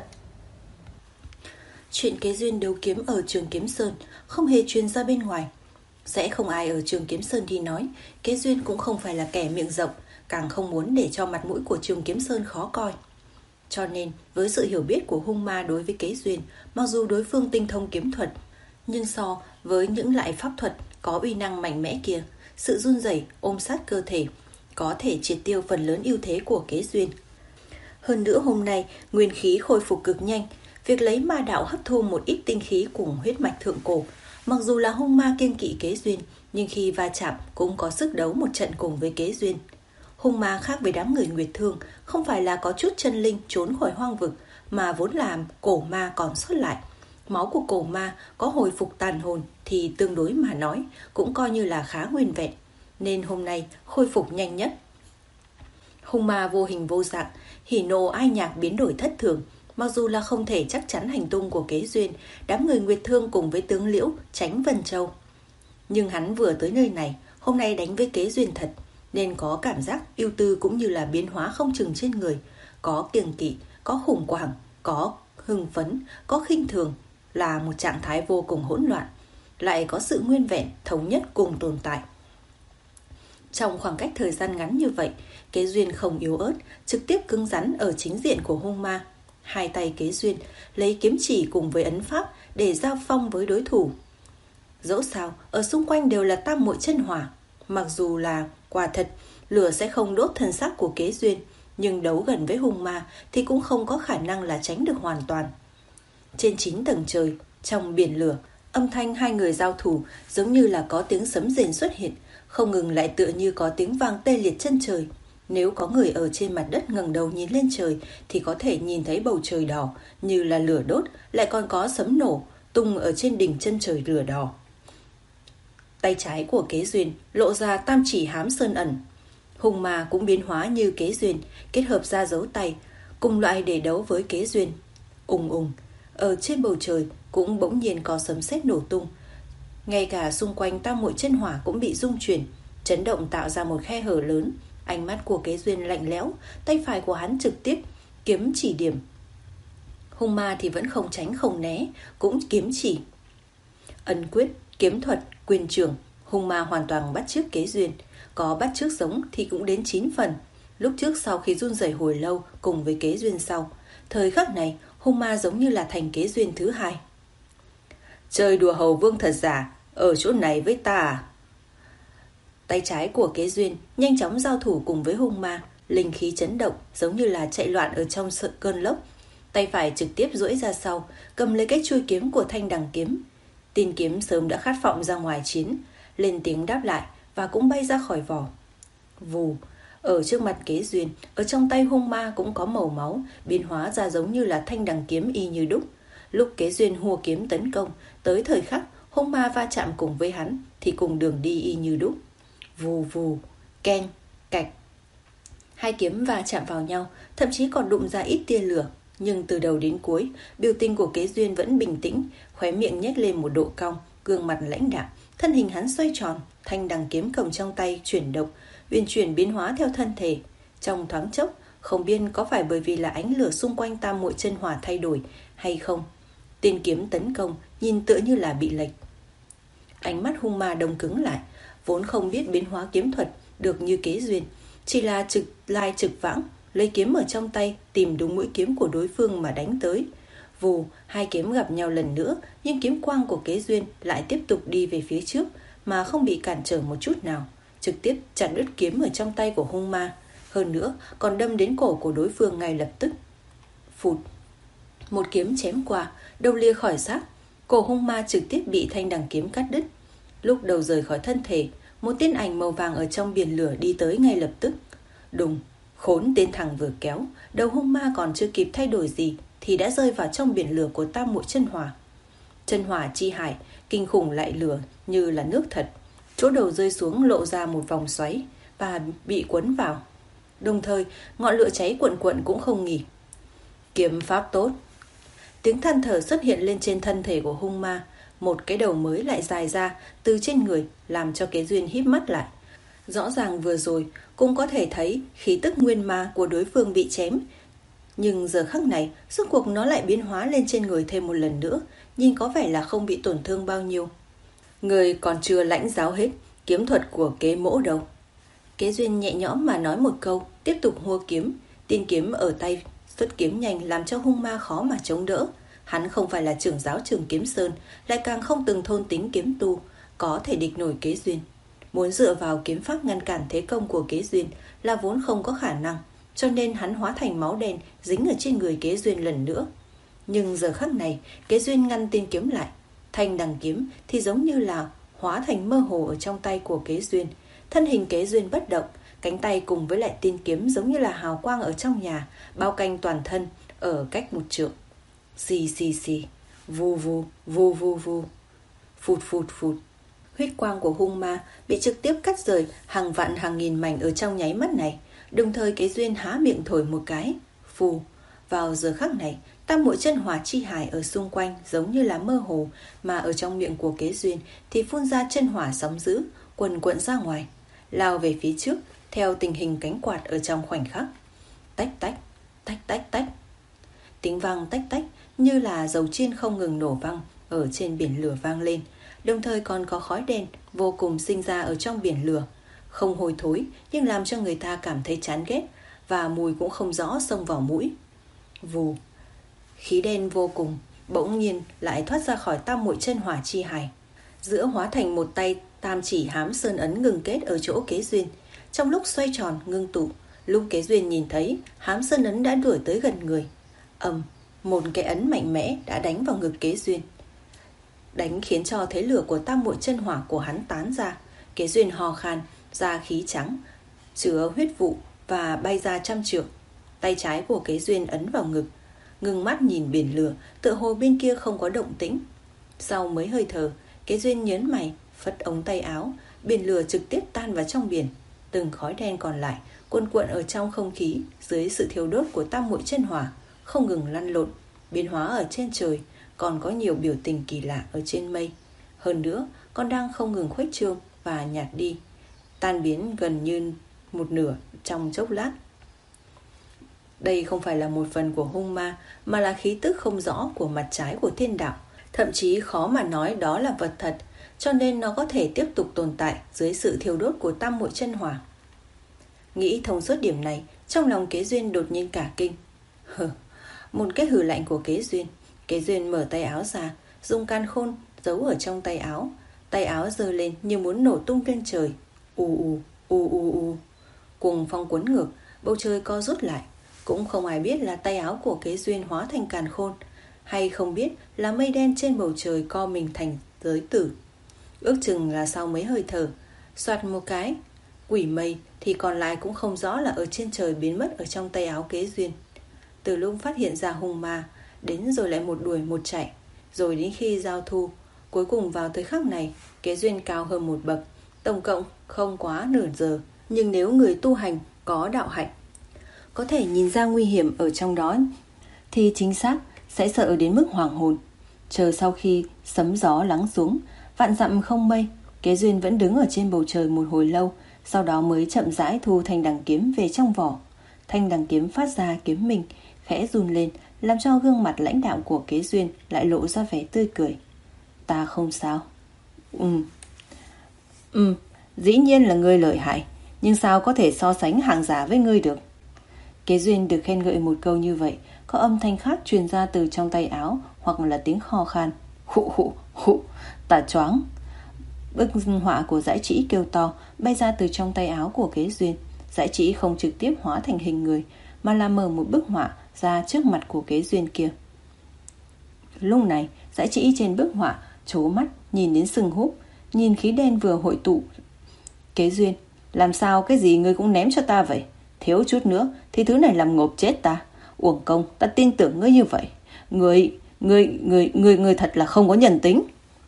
Chuyện Kế Duyên đấu kiếm ở Trường Kiếm Sơn không hề truyền ra bên ngoài. Sẽ không ai ở Trường Kiếm Sơn đi nói. Kế Duyên cũng không phải là kẻ miệng rộng, càng không muốn để cho mặt mũi của Trường Kiếm Sơn khó coi. Cho nên với sự hiểu biết của hung ma đối với Kế Duyên, mặc dù đối phương tinh thông kiếm thuật, nhưng so với những loại pháp thuật có uy năng mạnh mẽ kia, sự run rẩy ôm sát cơ thể có thể triệt tiêu phần lớn ưu thế của Kế Duyên. Hơn nữa hôm nay nguyên khí khôi phục cực nhanh, việc lấy ma đạo hấp thu một ít tinh khí cùng huyết mạch thượng cổ, mặc dù là hung ma kiêng kỵ Kế Duyên, nhưng khi va chạm cũng có sức đấu một trận cùng với Kế Duyên. Hung ma khác với đám người Nguyệt Thương, không phải là có chút chân linh trốn khỏi hoang vực, mà vốn là cổ ma còn sót lại. Máu của cổ ma có hồi phục tàn hồn thì tương đối mà nói cũng coi như là khá nguyên vẹn, nên hôm nay khôi phục nhanh nhất. Hung ma vô hình vô dạng, hỉ nộ ai nhạc biến đổi thất thường. Mặc dù là không thể chắc chắn hành tung của Kế Duyên, đám người Nguyệt Thương cùng với tướng Liễu tránh Vân Châu, nhưng hắn vừa tới nơi này, hôm nay đánh với Kế Duyên thật, nên có cảm giác ưu tư cũng như là biến hóa không chừng trên người. Có kiêng kỵ, có khủng hoảng, có hưng phấn, có khinh thường, là một trạng thái vô cùng hỗn loạn, lại có sự nguyên vẹn, thống nhất cùng tồn tại. Trong khoảng cách thời gian ngắn như vậy, Kế Duyên không yếu ớt, trực tiếp cứng rắn ở chính diện của hung ma. Hai tay Kế Duyên lấy kiếm chỉ cùng với ấn pháp để giao phong với đối thủ. Dẫu sao, ở xung quanh đều là tam muội chân hỏa. Mặc dù là quả thật lửa sẽ không đốt thân xác của Kế Duyên, nhưng đấu gần với hung ma thì cũng không có khả năng là tránh được hoàn toàn. Trên chín tầng trời, trong biển lửa, âm thanh hai người giao thủ giống như là có tiếng sấm rền xuất hiện, không ngừng lại tựa như có tiếng vang tê liệt chân trời. Nếu có người ở trên mặt đất ngẩng đầu nhìn lên trời thì có thể nhìn thấy bầu trời đỏ như là lửa đốt, lại còn có sấm nổ tung ở trên đỉnh chân trời lửa đỏ. Tay trái của Kế Duyên lộ ra tam chỉ hám sơn ẩn. Hung ma cũng biến hóa như Kế Duyên, kết hợp ra dấu tay, cùng loại để đấu với Kế Duyên. Ùng ùng, ở trên bầu trời cũng bỗng nhiên có sấm sét nổ tung. Ngay cả xung quanh tam muội chân hỏa cũng bị rung chuyển, chấn động tạo ra một khe hở lớn. Ánh mắt của Kế Duyên lạnh lẽo, tay phải của hắn trực tiếp kiếm chỉ điểm. Hung ma thì vẫn không tránh không né, cũng kiếm chỉ. Ấn quyết, kiếm thuật, quyền trưởng, hung ma hoàn toàn bắt chước Kế Duyên. Có bắt chước giống thì cũng đến chín phần. Lúc trước sau khi run rẩy hồi lâu cùng với Kế Duyên sau, thời khắc này hung ma giống như là thành Kế Duyên thứ hai. Chơi đùa hầu vương thật giả, ở chỗ này với ta à? Tay trái của Kế Duyên nhanh chóng giao thủ cùng với hung ma, linh khí chấn động giống như là chạy loạn ở trong sự cơn lốc. Tay phải trực tiếp duỗi ra sau, cầm lấy cái chuôi kiếm của thanh đằng kiếm. Tin kiếm sớm đã khát vọng ra ngoài chiến, lên tiếng đáp lại và cũng bay ra khỏi vỏ. Vù, ở trước mặt Kế Duyên, ở trong tay hung ma cũng có màu máu, biến hóa ra giống như là thanh đằng kiếm y như đúc. Lúc Kế Duyên hùa kiếm tấn công, tới thời khắc hung ma va chạm cùng với hắn thì cùng đường đi y như đúc. Vù vù, keng, cạch. Hai kiếm va chạm vào nhau, thậm chí còn đụng ra ít tia lửa. Nhưng từ đầu đến cuối, biểu tình của Kế Duyên vẫn bình tĩnh, khóe miệng nhếch lên một độ cong, gương mặt lãnh đạm, thân hình hắn xoay tròn, thanh đằng kiếm cầm trong tay chuyển động, uyển chuyển biến hóa theo thân thể. Trong thoáng chốc, không biết có phải bởi vì là ánh lửa xung quanh tam muội chân hỏa thay đổi hay không, tên kiếm tấn công nhìn tựa như là bị lệch. Ánh mắt hung ma đông cứng lại, vốn không biết biến hóa kiếm thuật được như Kế Duyên, chỉ là trực lai trực vãng, lấy kiếm ở trong tay tìm đúng mũi kiếm của đối phương mà đánh tới. Vù, hai kiếm gặp nhau lần nữa, nhưng kiếm quang của Kế Duyên lại tiếp tục đi về phía trước mà không bị cản trở một chút nào, trực tiếp chặt đứt kiếm ở trong tay của hung ma. hơn nữa còn đâm đến cổ của đối phương ngay lập tức. Phụt, một kiếm chém qua, đầu lia khỏi xác, cổ hung ma trực tiếp bị thanh đằng kiếm cắt đứt. Lúc đầu rời khỏi thân thể, một tiên ảnh màu vàng ở trong biển lửa đi tới ngay lập tức. Đùng, khốn tên thằng vừa kéo, đầu hung ma còn chưa kịp thay đổi gì thì đã rơi vào trong biển lửa của tam muội chân hỏa. Chân hỏa chi hải, kinh khủng lại lửa như là nước thật. Chỗ đầu rơi xuống lộ ra một vòng xoáy và bị quấn vào. Đồng thời, ngọn lửa cháy cuộn cuộn cũng không nghỉ. Kiếm pháp tốt. Tiếng than thở xuất hiện lên trên thân thể của hung ma. Một cái đầu mới lại dài ra từ trên người, làm cho Kế Duyên híp mắt lại. Rõ ràng vừa rồi cũng có thể thấy khí tức nguyên ma của đối phương bị chém. Nhưng giờ khắc này, rốt cuộc nó lại biến hóa lên trên người thêm một lần nữa, nhìn có vẻ là không bị tổn thương bao nhiêu. Người còn chưa lãnh giáo hết kiếm thuật của Kế mỗ đâu. Kế Duyên nhẹ nhõm mà nói một câu, tiếp tục hua kiếm. Tiên kiếm ở tay xuất kiếm nhanh làm cho hung ma khó mà chống đỡ. Hắn không phải là trưởng giáo Trường Kiếm Sơn, lại càng không từng thôn tính kiếm tu, có thể địch nổi Kế Duyên. Muốn dựa vào kiếm pháp ngăn cản thế công của Kế Duyên là vốn không có khả năng, cho nên hắn hóa thành máu đen dính ở trên người Kế Duyên lần nữa. Nhưng giờ khắc này, Kế Duyên ngăn tiên kiếm lại. Thanh đằng kiếm thì giống như là hóa thành mơ hồ ở trong tay của Kế Duyên. Thân hình Kế Duyên bất động, cánh tay cùng với lại tiên kiếm giống như là hào quang ở trong nhà, bao quanh toàn thân ở cách một trượng. Xì xì xì, vù vù, vù vù vù, phụt phụt phụt. Huyết quang của hung ma bị trực tiếp cắt rời hàng vạn hàng nghìn mảnh ở trong nháy mắt này. Đồng thời Kế Duyên há miệng thổi một cái, phù. Vào giờ khắc này, tam muội chân hỏa chi hải ở xung quanh giống như là mơ hồ, mà ở trong miệng của Kế Duyên thì phun ra chân hỏa sóng dữ, quần quận ra ngoài, lao về phía trước theo tình hình cánh quạt ở trong khoảnh khắc. Tách tách, tách tách tách. Tiếng vang tách tách như là dầu chiên không ngừng nổ vang ở trên biển lửa vang lên, đồng thời còn có khói đen vô cùng sinh ra ở trong biển lửa, không hôi thối nhưng làm cho người ta cảm thấy chán ghét, và mùi cũng không rõ xông vào mũi. Vù, khí đen vô cùng bỗng nhiên lại thoát ra khỏi tam muội chân hỏa chi hải, giữa hóa thành một tay tam chỉ hám sơn ấn ngừng kết ở chỗ Kế Duyên. Trong lúc xoay tròn ngưng tụ, lúc Kế Duyên nhìn thấy hám sơn ấn đã đuổi tới gần người, ầm, một cái ấn mạnh mẽ đã đánh vào ngực Kế Duyên, đánh khiến cho thế lửa của tam muội chân hỏa của hắn tán ra. Kế Duyên hò khan ra khí trắng chứa huyết vụ và bay ra trăm trượng. Tay trái của Kế Duyên ấn vào ngực, ngưng mắt nhìn biển lửa, tựa hồ bên kia không có động tĩnh. Sau mấy hơi thở, Kế Duyên nhớn mày, phất ống tay áo, biển lửa trực tiếp tan vào trong biển. Từng khói đen còn lại cuồn cuộn ở trong không khí dưới sự thiêu đốt của tam muội chân hỏa, không ngừng lăn lộn, biến hóa ở trên trời, còn có nhiều biểu tình kỳ lạ ở trên mây. Hơn nữa, còn đang không ngừng khuếch trương và nhạt đi, tan biến gần như một nửa trong chốc lát. Đây không phải là một phần của hung ma, mà là khí tức không rõ của mặt trái của thiên đạo. Thậm chí khó mà nói đó là vật thật, cho nên nó có thể tiếp tục tồn tại dưới sự thiêu đốt của tam muội chân hỏa. Nghĩ thông suốt điểm này, trong lòng Kế Duyên đột nhiên cả kinh. Hừ, một cái hừ lạnh của Kế Duyên. Kế Duyên mở tay áo ra, dùng càn khôn giấu ở trong tay áo. Tay áo giơ lên như muốn nổ tung lên trời. U u, u u u. Cùng phong cuốn ngược, bầu trời co rút lại. Cũng không ai biết là tay áo của Kế Duyên hóa thành càn khôn, hay không biết là mây đen trên bầu trời co mình thành giới tử. Ước chừng là sau mấy hơi thở, soạt một cái, quỷ mây thì còn lại cũng không rõ là ở trên trời biến mất ở trong tay áo Kế Duyên. Từ lúc phát hiện ra hung ma, đến rồi lại một đuổi một chạy, rồi đến khi giao thu, cuối cùng vào thời khắc này, Kế Duyên cao hơn một bậc, tổng cộng không quá nửa giờ. Nhưng nếu người tu hành có đạo hạnh, có thể nhìn ra nguy hiểm ở trong đó, thì chính xác sẽ sợ đến mức hoảng hồn. Chờ sau khi sấm gió lắng xuống, vạn dặm không mây, Kế Duyên vẫn đứng ở trên bầu trời một hồi lâu, sau đó mới chậm rãi thu thanh đằng kiếm về trong vỏ. Thanh đằng kiếm phát ra kiếm mình khẽ run lên, làm cho gương mặt lãnh đạo của Kế Duyên lại lộ ra vẻ tươi cười. Ta không sao. Ừ, ừ, dĩ nhiên là ngươi lợi hại, nhưng sao có thể so sánh hàng giả với ngươi được? Kế Duyên được khen ngợi một câu như vậy, có âm thanh khác truyền ra từ trong tay áo, hoặc là tiếng kho khan. Hụ hụ hụ, ta choáng. Bức họa của dãy trĩ kêu to bay ra từ trong tay áo của Kế Duyên, Dãi Trĩ không trực tiếp hóa thành hình người, mà là mở một bức họa ra trước mặt của Kế Duyên kia. Lúc này, Dãi Trĩ trên bức họa trố mắt nhìn đến sừng húp, nhìn khí đen vừa hội tụ. Kế Duyên, làm sao cái gì ngươi cũng ném cho ta vậy? Thiếu chút nữa thì thứ này làm ngộp chết ta. Uổng công, ta tin tưởng ngươi như vậy. Ngươi, ngươi, ngươi, ngươi, ngươi thật là không có nhân tính.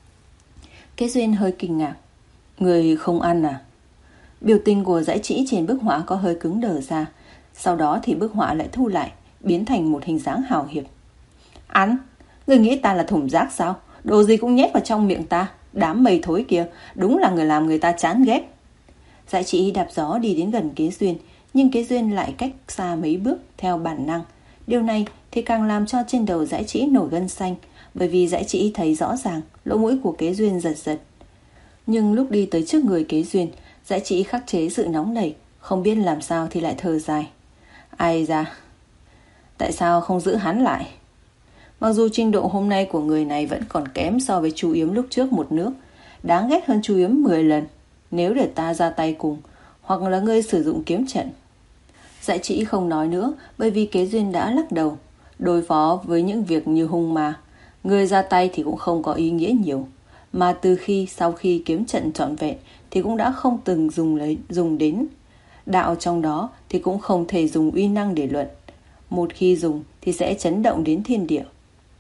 Kế Duyên hơi kinh ngạc. Ngươi không ăn à? Biểu tình của Dãi Trĩ trên bức họa có hơi cứng đờ ra. Sau đó thì bức họa lại thu lại, biến thành một hình dáng hào hiệp. Ăn? Ngươi nghĩ ta là thùng rác sao? Đồ gì cũng nhét vào trong miệng ta. Đám mây thối kia, đúng là người làm người ta chán ghét. Dãi Trĩ đạp gió đi đến gần Kế Duyên, nhưng Kế Duyên lại cách xa mấy bước theo bản năng. Điều này thì càng làm cho trên đầu Dãi Trĩ nổi gân xanh, bởi vì Dãi Trĩ thấy rõ ràng lỗ mũi của Kế Duyên giật giật. Nhưng lúc đi tới trước người Kế Duyên, Dãi Trĩ khắc chế sự nóng nảy, không biết làm sao thì lại thở dài. Ai da, tại sao không giữ hắn lại? Mặc dù trình độ hôm nay của người này vẫn còn kém so với chú Yếm lúc trước một nước, đáng ghét hơn chú Yếm mười lần. Nếu để ta ra tay cùng, hoặc là ngươi sử dụng kiếm trận. Dãi Trĩ không nói nữa, bởi vì Kế Duyên đã lắc đầu. Đối phó với những việc như hung ma, người ra tay thì cũng không có ý nghĩa nhiều. Mà từ khi sau khi kiếm trận trọn vẹn thì cũng đã không từng dùng lấy dùng đến. Đạo trong đó thì cũng không thể dùng uy năng để luận. Một khi dùng thì sẽ chấn động đến thiên địa.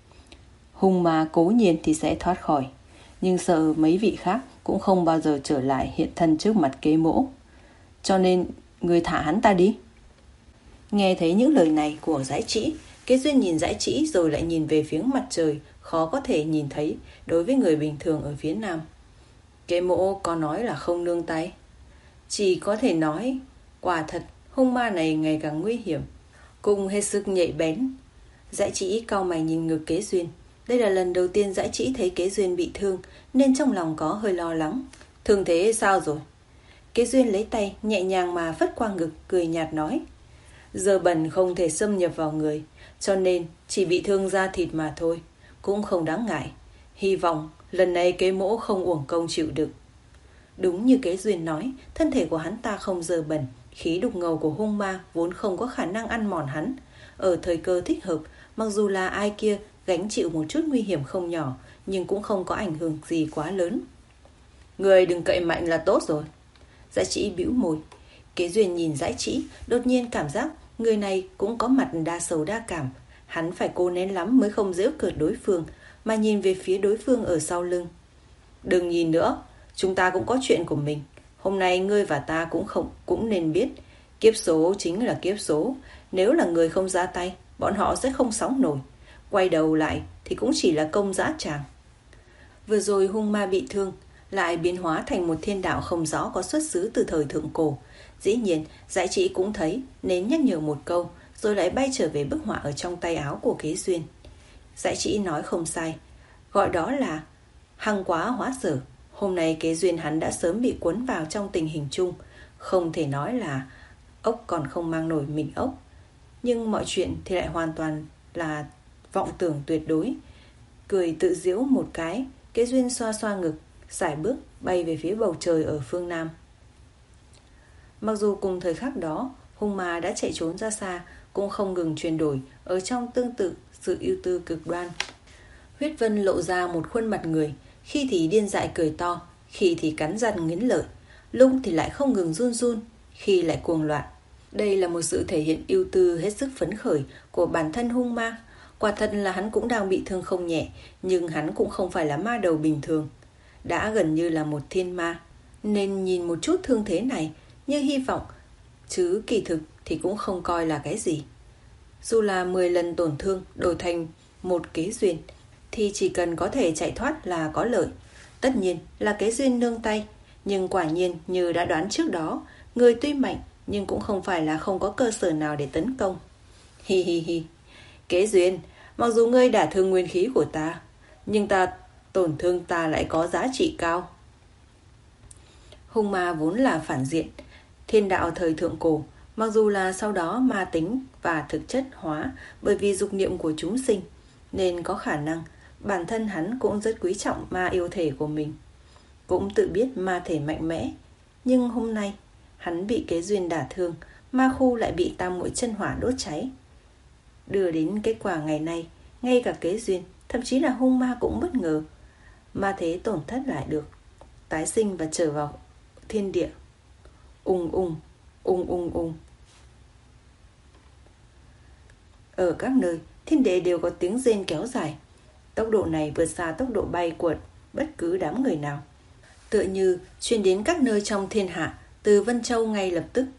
Hung ma cố nhiên thì sẽ thoát khỏi, nhưng sợ mấy vị khác cũng không bao giờ trở lại hiện thân trước mặt Kế Mỗ. Cho nên người thả hắn ta đi. Nghe thấy những lời này của Dãi Trĩ, Kế Duyên nhìn Dãi Trĩ rồi lại nhìn về phía mặt trời khó có thể nhìn thấy đối với người bình thường ở phía nam. Kế Mỗ có nói là không nương tay. Chỉ có thể nói, quả thật hung ma này ngày càng nguy hiểm, cùng hết sức nhạy bén. Dãi Trĩ cau mày nhìn ngực Kế Duyên. Đây là lần đầu tiên Dãi Trĩ thấy Kế Duyên bị thương, nên trong lòng có hơi lo lắng. Thương thế sao rồi? Kế Duyên lấy tay nhẹ nhàng mà phất qua ngực, cười nhạt nói. Giờ bẩn không thể xâm nhập vào người, cho nên chỉ bị thương da thịt mà thôi, cũng không đáng ngại. Hy vọng lần này Kế Mỗ không uổng công chịu đựng. Đúng như Kế Duyên nói, thân thể của hắn ta không dơ bẩn, khí đục ngầu của hung ma vốn không có khả năng ăn mòn hắn. Ở thời cơ thích hợp, mặc dù là ai kia gánh chịu một chút nguy hiểm không nhỏ, nhưng cũng không có ảnh hưởng gì quá lớn. Người đừng cậy mạnh là tốt rồi. Dãi Trĩ bĩu môi. Kế Duyên nhìn Dãi Trĩ, đột nhiên cảm giác người này cũng có mặt đa sầu đa cảm. Hắn phải cố nén lắm mới không giễu cợt đối phương, mà nhìn về phía đối phương ở sau lưng. Đừng nhìn nữa, chúng ta cũng có chuyện của mình. Hôm nay ngươi và ta cũng không cũng nên biết, kiếp số chính là kiếp số. Nếu là người không ra tay, bọn họ sẽ không sóng nổi. Quay đầu lại thì cũng chỉ là công dã tràng. Vừa rồi hung ma bị thương, lại biến hóa thành một thiên đạo không rõ có xuất xứ từ thời thượng cổ. Dĩ nhiên, Dãi Trĩ cũng thấy nên nhắc nhở một câu, rồi lại bay trở về bức họa ở trong tay áo của Kế Duyên. Dãi Trĩ nói không sai, gọi đó là hăng quá hóa dở. Hôm nay Kế Duyên hắn đã sớm bị cuốn vào trong tình hình chung, không thể nói là ốc còn không mang nổi mình ốc. Nhưng mọi chuyện thì lại hoàn toàn là vọng tưởng tuyệt đối. Cười tự giễu một cái, Kế Duyên xoa xoa ngực, sải bước bay về phía bầu trời ở phương Nam. Mặc dù cùng thời khắc đó, hung ma đã chạy trốn ra xa, cũng không ngừng chuyển đổi ở trong tương tự sự ưu tư cực đoan. Huyết Vân lộ ra một khuôn mặt người, khi thì điên dại cười to, khi thì cắn răng nghiến lợi, lúc thì lại không ngừng run run, khi lại cuồng loạn. Đây là một sự thể hiện ưu tư hết sức phấn khởi của bản thân hung ma. Quả thật là hắn cũng đang bị thương không nhẹ, nhưng hắn cũng không phải là ma đầu bình thường, đã gần như là một thiên ma, nên nhìn một chút thương thế này như hy vọng, chứ kỳ thực thì cũng không coi là cái gì. Dù là mười lần tổn thương đổi thành một Kế Duyên, thì chỉ cần có thể chạy thoát là có lợi. Tất nhiên là Kế Duyên nương tay, nhưng quả nhiên như đã đoán trước đó, người tuy mạnh nhưng cũng không phải là không có cơ sở nào để tấn công. Hi hi hi. Kế Duyên, mặc dù ngươi đả thương nguyên khí của ta, nhưng ta tổn thương ta lại có giá trị cao. Hung ma vốn là phản diện, thiên đạo thời thượng cổ, mặc dù là sau đó ma tính và thực chất hóa bởi vì dục niệm của chúng sinh, nên có khả năng bản thân hắn cũng rất quý trọng ma yêu thể của mình, cũng tự biết ma thể mạnh mẽ. Nhưng hôm nay hắn bị kế duyên đả thương, ma khu lại bị tam muội chân hỏa đốt cháy. Đưa đến kết quả ngày nay, ngay cả kế duyên, thậm chí là hung ma cũng bất ngờ. Ma thế tổn thất lại được, tái sinh và trở vào thiên địa. Ung ung, ung ung ung. Ở các nơi, thiên địa đều có tiếng rên kéo dài. Tốc độ này vượt xa tốc độ bay của bất cứ đám người nào, tựa như truyền đến các nơi trong thiên hạ, từ Vân Châu ngay lập tức.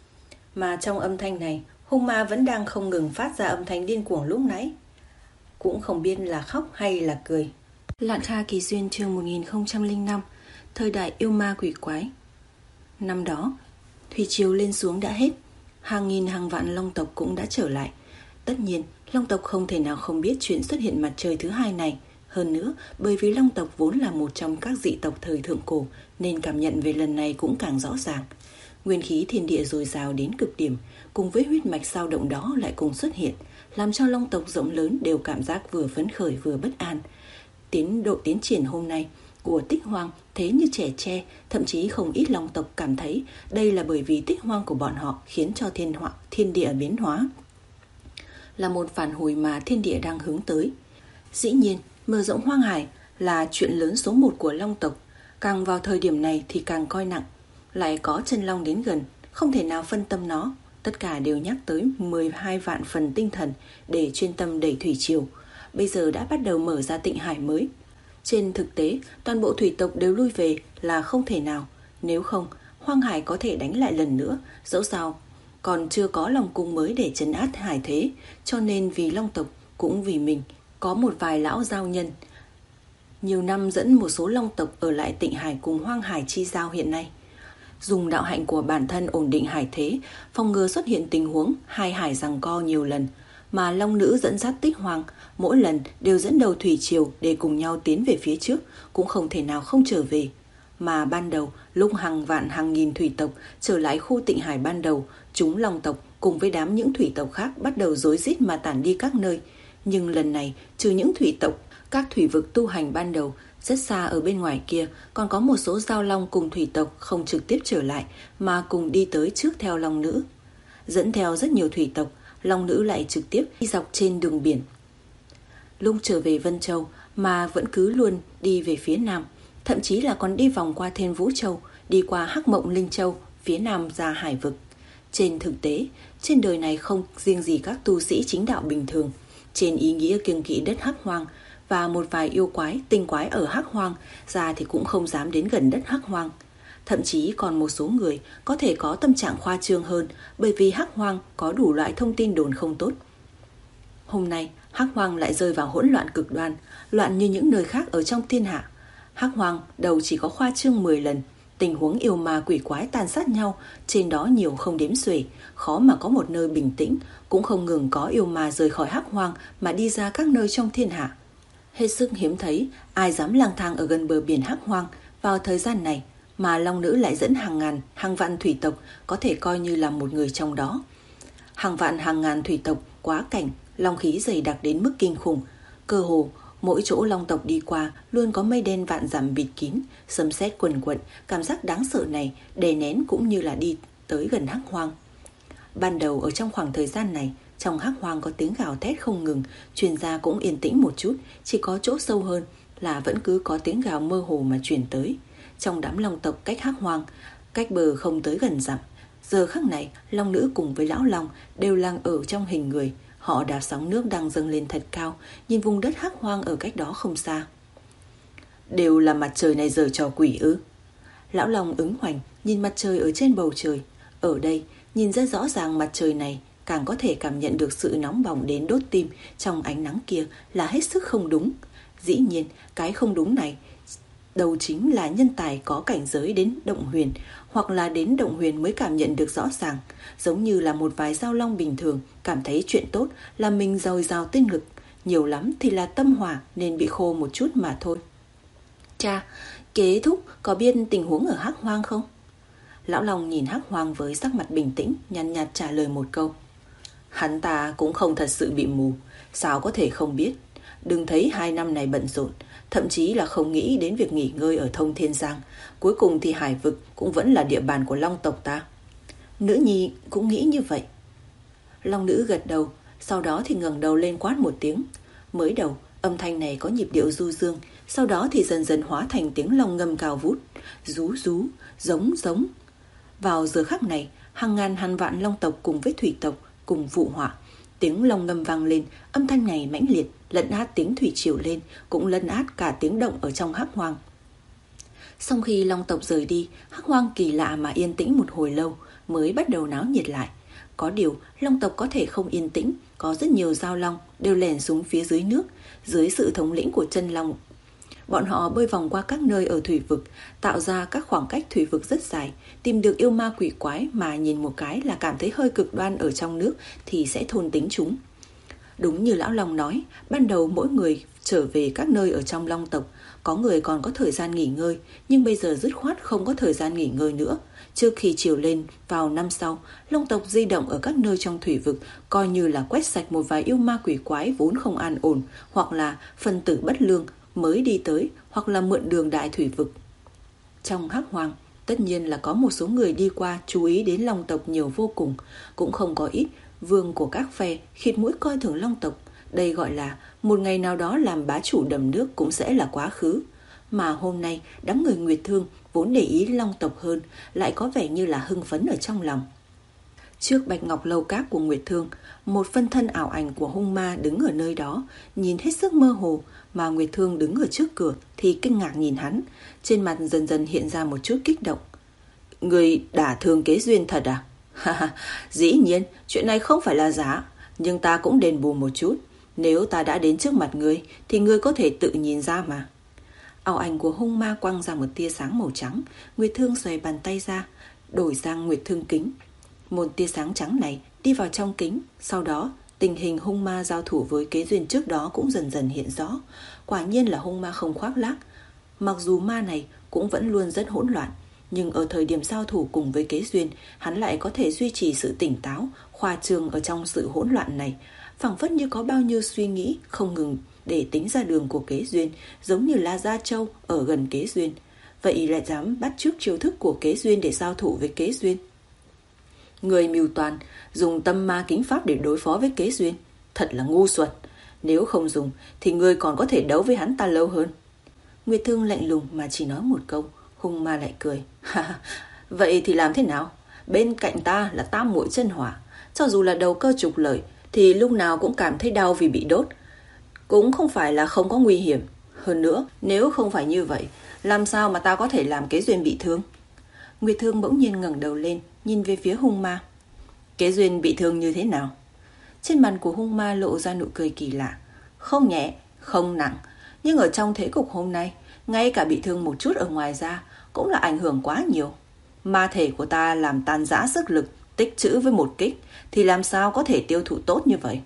Mà trong âm thanh này, hung ma vẫn đang không ngừng phát ra âm thanh điên cuồng lúc nãy, cũng không biết là khóc hay là cười. Lạn Kha Kỳ Duyên chương một nghìn không trăm lẻ năm. Thời đại yêu ma quỷ quái. Năm đó, thủy triều lên xuống đã hết, hàng nghìn hàng vạn long tộc cũng đã trở lại. Tất nhiên, long tộc không thể nào không biết chuyện xuất hiện mặt trời thứ hai này. Hơn nữa, bởi vì long tộc vốn là một trong các dị tộc thời thượng cổ, nên cảm nhận về lần này cũng càng rõ ràng. Nguyên khí thiên địa dồi dào đến cực điểm, cùng với huyết mạch dao động đó lại cùng xuất hiện, làm cho long tộc rộng lớn đều cảm giác vừa phấn khởi vừa bất an. Tiến độ tiến triển hôm nay của Tích Hoang thế như trẻ tre, thậm chí không ít long tộc cảm thấy đây là bởi vì Tích Hoang của bọn họ khiến cho thiên họa thiên địa biến hóa, là một phản hồi mà thiên địa đang hướng tới. Dĩ nhiên, mở rộng hoang hải là chuyện lớn số một của long tộc, càng vào thời điểm này thì càng coi nặng. Lại có chân long đến gần, không thể nào phân tâm nó. Tất cả đều nhắc tới mười hai vạn phần tinh thần để chuyên tâm đẩy thủy triều. Bây giờ đã bắt đầu mở ra tịnh hải mới. Trên thực tế, toàn bộ thủy tộc đều lui về là không thể nào. Nếu không, hoang hải có thể đánh lại lần nữa. Dẫu sao, còn chưa có long cung mới để trấn áp hải thế. Cho nên vì long tộc, cũng vì mình, có một vài lão giao nhân nhiều năm dẫn một số long tộc ở lại tịnh hải cùng hoang hải chi giao hiện nay. Dùng đạo hạnh của bản thân ổn định hải thế, phòng ngừa xuất hiện tình huống hai hải giằng co nhiều lần. Mà long nữ dẫn dắt Tích Hoang, mỗi lần đều dẫn đầu thủy triều để cùng nhau tiến về phía trước, cũng không thể nào không trở về. Mà ban đầu, lúc hàng vạn hàng nghìn thủy tộc trở lại khu tịnh hải ban đầu, chúng long tộc cùng với đám những thủy tộc khác bắt đầu rối rít mà tản đi các nơi. Nhưng lần này, trừ những thủy tộc, các thủy vực tu hành ban đầu, rất xa ở bên ngoài kia còn có một số giao long cùng thủy tộc không trực tiếp trở lại mà cùng đi tới trước theo long nữ. Dẫn theo rất nhiều thủy tộc, long nữ lại trực tiếp đi dọc trên đường biển. Lúc trở về Vân Châu mà vẫn cứ luôn đi về phía nam, thậm chí là còn đi vòng qua Thiên Vũ Châu, đi qua Hắc Mộng Linh Châu, phía nam ra hải vực. Trên thực tế, trên đời này không riêng gì các tu sĩ chính đạo bình thường, trên ý nghĩa kiêng kỵ đất Hắc Hoang và một vài yêu quái, tinh quái ở Hắc Hoang ra thì cũng không dám đến gần đất Hắc Hoang. Thậm chí còn một số người có thể có tâm trạng khoa trương hơn, bởi vì Hắc Hoang có đủ loại thông tin đồn không tốt. Hôm nay, Hắc Hoang lại rơi vào hỗn loạn cực đoan, loạn như những nơi khác ở trong thiên hạ. Hắc Hoang đầu chỉ có khoa trương mười lần, tình huống yêu ma quỷ quái tàn sát nhau, trên đó nhiều không đếm xuể, khó mà có một nơi bình tĩnh, cũng không ngừng có yêu ma rời khỏi Hắc Hoang mà đi ra các nơi trong thiên hạ. Hết sức hiếm thấy ai dám lang thang ở gần bờ biển Hắc Hoang vào thời gian này, mà long nữ lại dẫn hàng ngàn, hàng vạn thủy tộc, có thể coi như là một người trong đó. Hàng vạn hàng ngàn thủy tộc quá cảnh, long khí dày đặc đến mức kinh khủng, cơ hồ mỗi chỗ long tộc đi qua luôn có mây đen vạn dặm bịt kín, sấm sét quần quật. Cảm giác đáng sợ này đè nén cũng như là đi tới gần Hắc Hoang. Ban đầu ở trong khoảng thời gian này, trong Hắc Hoang có tiếng gào thét không ngừng, truyền ra cũng yên tĩnh một chút, chỉ có chỗ sâu hơn là vẫn cứ có tiếng gào mơ hồ mà truyền tới. Trong đám long tộc cách Hắc Hoang, cách bờ không tới gần dặm, giờ khắc này long nữ cùng với lão long đều đang ở trong hình người. Họ đạp sóng nước đang dâng lên thật cao, nhìn vùng đất Hắc Hoang ở cách đó không xa. Đều là mặt trời này giở trò quỷ ư? Lão long ứng hoành nhìn mặt trời ở trên bầu trời. Ở đây nhìn rất rõ ràng mặt trời này, càng có thể cảm nhận được sự nóng bỏng đến đốt tim trong ánh nắng kia là hết sức không đúng. Dĩ nhiên, cái không đúng này đầu chính là nhân tài có cảnh giới đến động huyền, hoặc là đến động huyền mới cảm nhận được rõ ràng. Giống như là một vài giao long bình thường cảm thấy chuyện tốt là mình dồi dào tinh lực, nhiều lắm thì là tâm hỏa nên bị khô một chút mà thôi. Cha, kế thúc có biết tình huống ở Hắc Hoang không? Lão long nhìn Hắc Hoang với sắc mặt bình tĩnh, nhàn nhạt trả lời một câu. Hắn ta cũng không thật sự bị mù, sao có thể không biết. Đừng thấy hai năm này bận rộn, thậm chí là không nghĩ đến việc nghỉ ngơi ở Thông Thiên Giang. Cuối cùng thì hải vực cũng vẫn là địa bàn của Long tộc ta. Nữ nhi cũng nghĩ như vậy. Long nữ gật đầu, sau đó thì ngẩng đầu lên quát một tiếng. Mới đầu, âm thanh này có nhịp điệu du dương, sau đó thì dần dần hóa thành tiếng long ngâm cao vút, rú rú, giống giống. Vào giờ khắc này, hàng ngàn hàng vạn long tộc cùng với thủy tộc cùng vụ họa. Tiếng long ngâm vang lên, âm thanh này mãnh liệt, lấn át tiếng thủy triều lên, cũng lấn át cả tiếng động ở trong hắc hoang. Sau khi long tộc rời đi, hắc hoang kỳ lạ mà yên tĩnh một hồi lâu, mới bắt đầu náo nhiệt lại. Có điều, long tộc có thể không yên tĩnh, có rất nhiều giao long đều lẻn xuống phía dưới nước, dưới sự thống lĩnh của chân long. Bọn họ bơi vòng qua các nơi ở thủy vực, tạo ra các khoảng cách thủy vực rất dài, tìm được yêu ma quỷ quái mà nhìn một cái là cảm thấy hơi cực đoan ở trong nước thì sẽ thôn tính chúng. Đúng như lão long nói, ban đầu mỗi người trở về các nơi ở trong long tộc, có người còn có thời gian nghỉ ngơi, nhưng bây giờ dứt khoát không có thời gian nghỉ ngơi nữa. Trước khi chiều lên vào năm sau, long tộc di động ở các nơi trong thủy vực, coi như là quét sạch một vài yêu ma quỷ quái vốn không an ổn, hoặc là phân tử bất lương mới đi tới, hoặc là mượn đường đại thủy vực. Trong hắc hoang, tất nhiên là có một số người đi qua chú ý đến long tộc nhiều vô cùng, cũng không có ít vương của các phe khịt mũi coi thường long tộc. Đây gọi là một ngày nào đó làm bá chủ đầm nước cũng sẽ là quá khứ. Mà hôm nay, đám người Nguyệt Thương vốn để ý long tộc hơn, lại có vẻ như là hưng phấn ở trong lòng. Trước bạch ngọc lâu cát của Nguyệt Thương, một phân thân ảo ảnh của hung ma đứng ở nơi đó, nhìn hết sức mơ hồ, mà Nguyệt Thương đứng ở trước cửa thì kinh ngạc nhìn hắn, trên mặt dần dần hiện ra một chút kích động. Người đả thương Kế Duyên thật à? Ha dĩ nhiên, chuyện này không phải là giả, nhưng ta cũng đền bù một chút. Nếu ta đã đến trước mặt ngươi, thì ngươi có thể tự nhìn ra mà. Ảo ảnh của hung ma quăng ra một tia sáng màu trắng, Nguyệt Thương xoay bàn tay ra, đổi sang Nguyệt Thương kính. Một tia sáng trắng này đi vào trong kính, sau đó tình hình hung ma giao thủ với Kế Duyên trước đó cũng dần dần hiện rõ. Quả nhiên là hung ma không khoác lác. Mặc dù ma này cũng vẫn luôn rất hỗn loạn, nhưng ở thời điểm giao thủ cùng với Kế Duyên, hắn lại có thể duy trì sự tỉnh táo, khoa trương ở trong sự hỗn loạn này, phảng phất như có bao nhiêu suy nghĩ không ngừng để tính ra đường của Kế Duyên, giống như là Gia Châu ở gần Kế Duyên. Vậy lại dám bắt chước chiêu thức của Kế Duyên để giao thủ với Kế Duyên. Người mưu toàn dùng tâm ma kính pháp để đối phó với Kế Duyên, thật là ngu xuẩn. Nếu không dùng thì người còn có thể đấu với hắn ta lâu hơn. Nguyệt Thương lạnh lùng mà chỉ nói một câu, hung ma lại cười. Vậy thì làm thế nào? Bên cạnh ta là tam muội chân hỏa, cho dù là đầu cơ trục lợi thì lúc nào cũng cảm thấy đau vì bị đốt, cũng không phải là không có nguy hiểm. Hơn nữa, nếu không phải như vậy, làm sao mà ta có thể làm Kế Duyên bị thương? Nguyệt Thương bỗng nhiên ngẩng đầu lên, nhìn về phía hung ma. Kế Duyên bị thương như thế nào? Trên mặt của hung ma lộ ra nụ cười kỳ lạ. Không nhẹ, không nặng, nhưng ở trong thế cục hôm nay, ngay cả bị thương một chút ở ngoài ra cũng là ảnh hưởng quá nhiều. Ma thể của ta làm tan rã sức lực, tích trữ với một kích, thì làm sao có thể tiêu thụ tốt như vậy?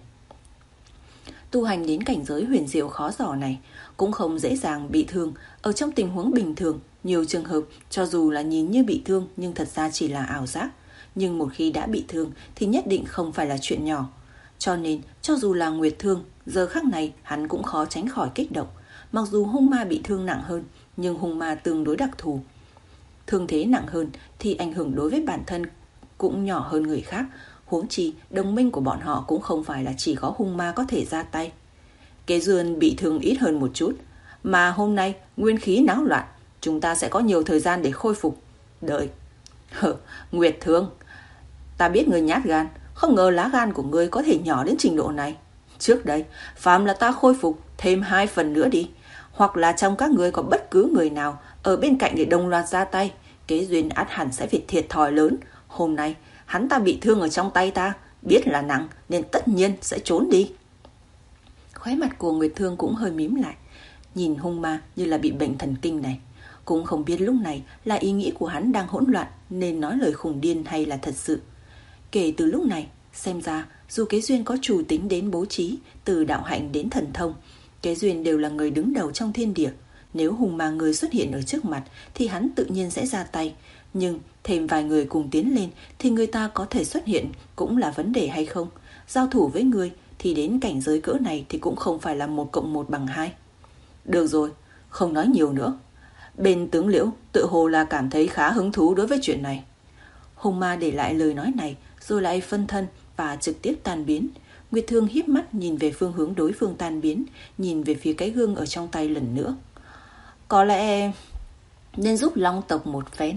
Tu hành đến cảnh giới huyền diệu khó dò này cũng không dễ dàng bị thương. Ở trong tình huống bình thường, nhiều trường hợp cho dù là nhìn như bị thương nhưng thật ra chỉ là ảo giác. Nhưng một khi đã bị thương thì nhất định không phải là chuyện nhỏ. Cho nên cho dù là Nguyệt Thương, giờ khắc này hắn cũng khó tránh khỏi kích động. Mặc dù hung ma bị thương nặng hơn, nhưng hung ma tương đối đặc thù. Thương thế nặng hơn thì ảnh hưởng đối với bản thân cũng nhỏ hơn người khác. Huống chi đồng minh của bọn họ cũng không phải là chỉ có hung ma có thể ra tay. Kế Duyên bị thương ít hơn một chút, mà hôm nay nguyên khí náo loạn, chúng ta sẽ có nhiều thời gian để khôi phục. Đợi. Hờ, Nguyệt Thương, ta biết ngươi nhát gan, không ngờ lá gan của ngươi có thể nhỏ đến trình độ này. Trước đây, phàm là ta khôi phục thêm hai phần nữa đi, hoặc là trong các ngươi có bất cứ người nào ở bên cạnh để đồng loạt ra tay, Kế Duyên ắt hẳn sẽ phải thiệt thòi lớn. Hôm nay hắn ta bị thương ở trong tay ta, biết là nặng nên tất nhiên sẽ trốn đi. Khóe mặt của Nguyệt Thương cũng hơi mím lại, nhìn hung ma như là bị bệnh thần kinh này. Cũng không biết lúc này là ý nghĩ của hắn đang hỗn loạn nên nói lời khùng điên hay là thật sự. Kể từ lúc này, xem ra dù Kế Duyên có chủ tính đến bố trí, từ đạo hạnh đến thần thông, Kế Duyên đều là người đứng đầu trong thiên địa. Nếu hùng ma người xuất hiện ở trước mặt thì hắn tự nhiên sẽ ra tay. Nhưng thêm vài người cùng tiến lên thì người ta có thể xuất hiện cũng là vấn đề hay không. Giao thủ với người thì đến cảnh giới cỡ này thì cũng không phải là một cộng một bằng hai. Được rồi, không nói nhiều nữa. Bên tướng Liễu tự hồ là cảm thấy khá hứng thú đối với chuyện này. Hùng ma để lại lời nói này rồi lại phân thân và trực tiếp tan biến. Nguyệt Thương híp mắt nhìn về phương hướng đối phương tan biến, nhìn về phía cái gương ở trong tay lần nữa. Có lẽ nên giúp Long tộc một phen.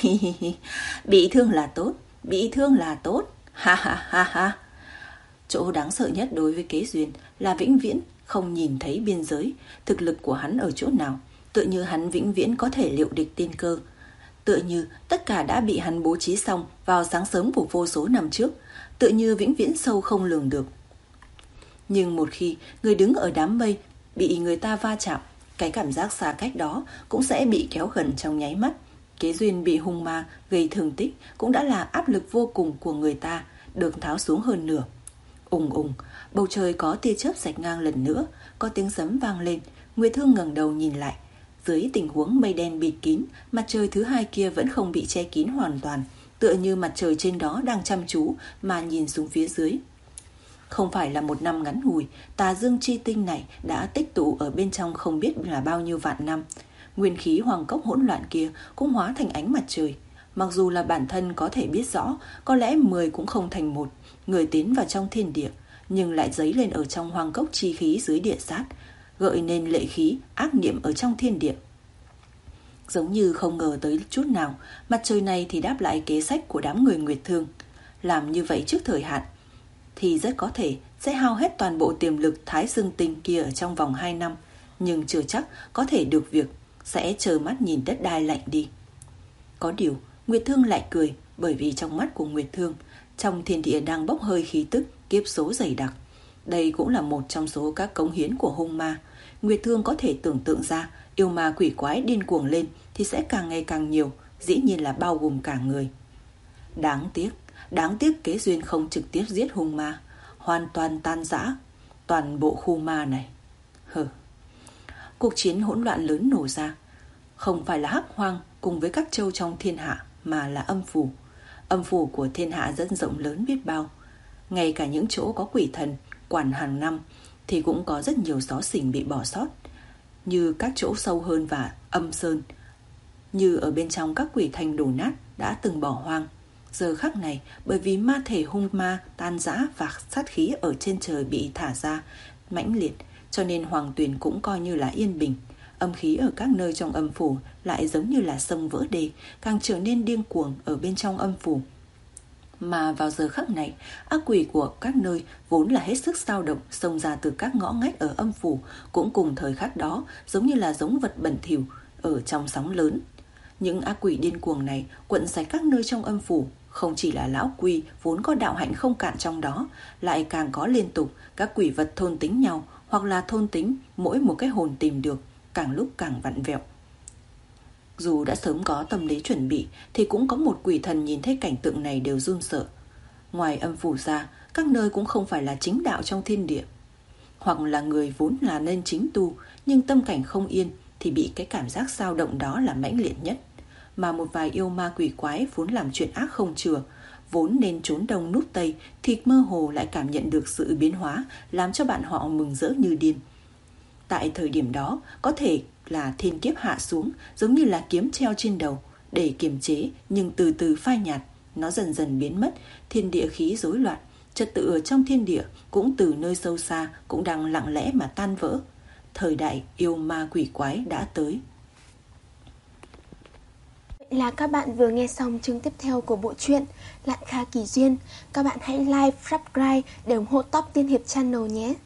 Bị thương là tốt, bị thương là tốt. Ha ha ha ha. Chỗ đáng sợ nhất đối với Kế Duyên là vĩnh viễn không nhìn thấy biên giới, thực lực của hắn ở chỗ nào. Tựa như hắn vĩnh viễn có thể liệu địch tiên cơ. Tựa như tất cả đã bị hắn bố trí xong vào sáng sớm của vô số năm trước. Tựa như vĩnh viễn sâu không lường được. Nhưng một khi người đứng ở đám mây bị người ta va chạm, cái cảm giác xa cách đó cũng sẽ bị kéo gần trong nháy mắt. Kế Duyên bị hung ma gây thương tích cũng đã là áp lực vô cùng của người ta, được tháo xuống hơn nửa. Ùng ùng, bầu trời có tia chớp rạch ngang lần nữa, có tiếng sấm vang lên. Nguyệt Thương ngẩng đầu nhìn lại. Dưới tình huống mây đen bịt kín, mặt trời thứ hai kia vẫn không bị che kín hoàn toàn, tựa như mặt trời trên đó đang chăm chú mà nhìn xuống phía dưới. Không phải là một năm ngắn ngủi, tà dương chi tinh này đã tích tụ ở bên trong không biết là bao nhiêu vạn năm. Nguyên khí hoàng cốc hỗn loạn kia cũng hóa thành ánh mặt trời. Mặc dù là bản thân có thể biết rõ, có lẽ mười cũng không thành một, người tiến vào trong thiên địa, nhưng lại dấy lên ở trong hoàng cốc chi khí dưới địa sát, gợi nên lệ khí, ác niệm ở trong thiên địa. Giống như không ngờ tới chút nào, mặt trời này thì đáp lại kế sách của đám người Nguyệt Thương. Làm như vậy trước thời hạn, thì rất có thể sẽ hao hết toàn bộ tiềm lực Thái Dương Tinh kia ở trong vòng hai năm, nhưng chưa chắc có thể được việc, sẽ trơ mắt nhìn đất đai lạnh đi. Có điều, Nguyệt Thương lại cười, bởi vì trong mắt của Nguyệt Thương, trong thiên địa đang bốc hơi khí tức kiếp số dày đặc. Đây cũng là một trong số các cống hiến của hung ma. Nguyệt Thương có thể tưởng tượng ra, yêu ma quỷ quái điên cuồng lên thì sẽ càng ngày càng nhiều, dĩ nhiên là bao gồm cả người. Đáng tiếc, đáng tiếc Kế Duyên không trực tiếp giết hung ma, hoàn toàn tan rã toàn bộ khu ma này. Hừ. Cuộc chiến hỗn loạn lớn nổ ra. Không phải là Hắc Hoang cùng với các châu trong thiên hạ, mà là âm phủ. Âm phủ của thiên hạ rất rộng lớn biết bao. Ngay cả những chỗ có quỷ thần quản hàng năm thì cũng có rất nhiều xó xỉnh bị bỏ sót, như các chỗ sâu hơn và âm sơn, như ở bên trong các quỷ thành đổ nát đã từng bỏ hoang. Giờ khắc này, bởi vì ma thể hung ma tan rã và sát khí ở trên trời bị thả ra mãnh liệt, cho nên Hoàng Tuyền cũng coi như là yên bình. Âm khí ở các nơi trong âm phủ lại giống như là sông vỡ đê, càng trở nên điên cuồng ở bên trong âm phủ. Mà vào giờ khắc này, ác quỷ của các nơi vốn là hết sức xao động xông ra từ các ngõ ngách ở âm phủ, cũng cùng thời khắc đó giống như là giống vật bẩn thỉu ở trong sóng lớn. Những ác quỷ điên cuồng này quận sạch các nơi trong âm phủ, không chỉ là lão quỷ vốn có đạo hạnh không cạn trong đó, lại càng có liên tục các quỷ vật thôn tính nhau, hoặc là thôn tính mỗi một cái hồn tìm được, càng lúc càng vặn vẹo. Dù đã sớm có tâm lý chuẩn bị thì cũng có một quỷ thần nhìn thấy cảnh tượng này đều run sợ. Ngoài âm phủ ra, các nơi cũng không phải là chính đạo trong thiên địa, hoặc là người vốn là nên chính tu nhưng tâm cảnh không yên thì bị cái cảm giác dao động đó là mãnh liệt nhất. Mà một vài yêu ma quỷ quái vốn làm chuyện ác không chừa, vốn nên trốn đông núp tây thì mơ hồ lại cảm nhận được sự biến hóa, làm cho bạn họ mừng rỡ như điên. Tại thời điểm đó, có thể là thiên kiếp hạ xuống, giống như là kiếm treo trên đầu để kiềm chế, nhưng từ từ phai nhạt, nó dần dần biến mất, thiên địa khí rối loạn, trật tự ở trong thiên địa cũng từ nơi sâu xa cũng đang lặng lẽ mà tan vỡ. Thời đại yêu ma quỷ quái đã tới. Vậy là các bạn vừa nghe xong chương tiếp theo của bộ truyện Lạn Kha Kỳ Duyên. Các bạn hãy like, subscribe để ủng hộ Top Tiên Hiệp Channel nhé.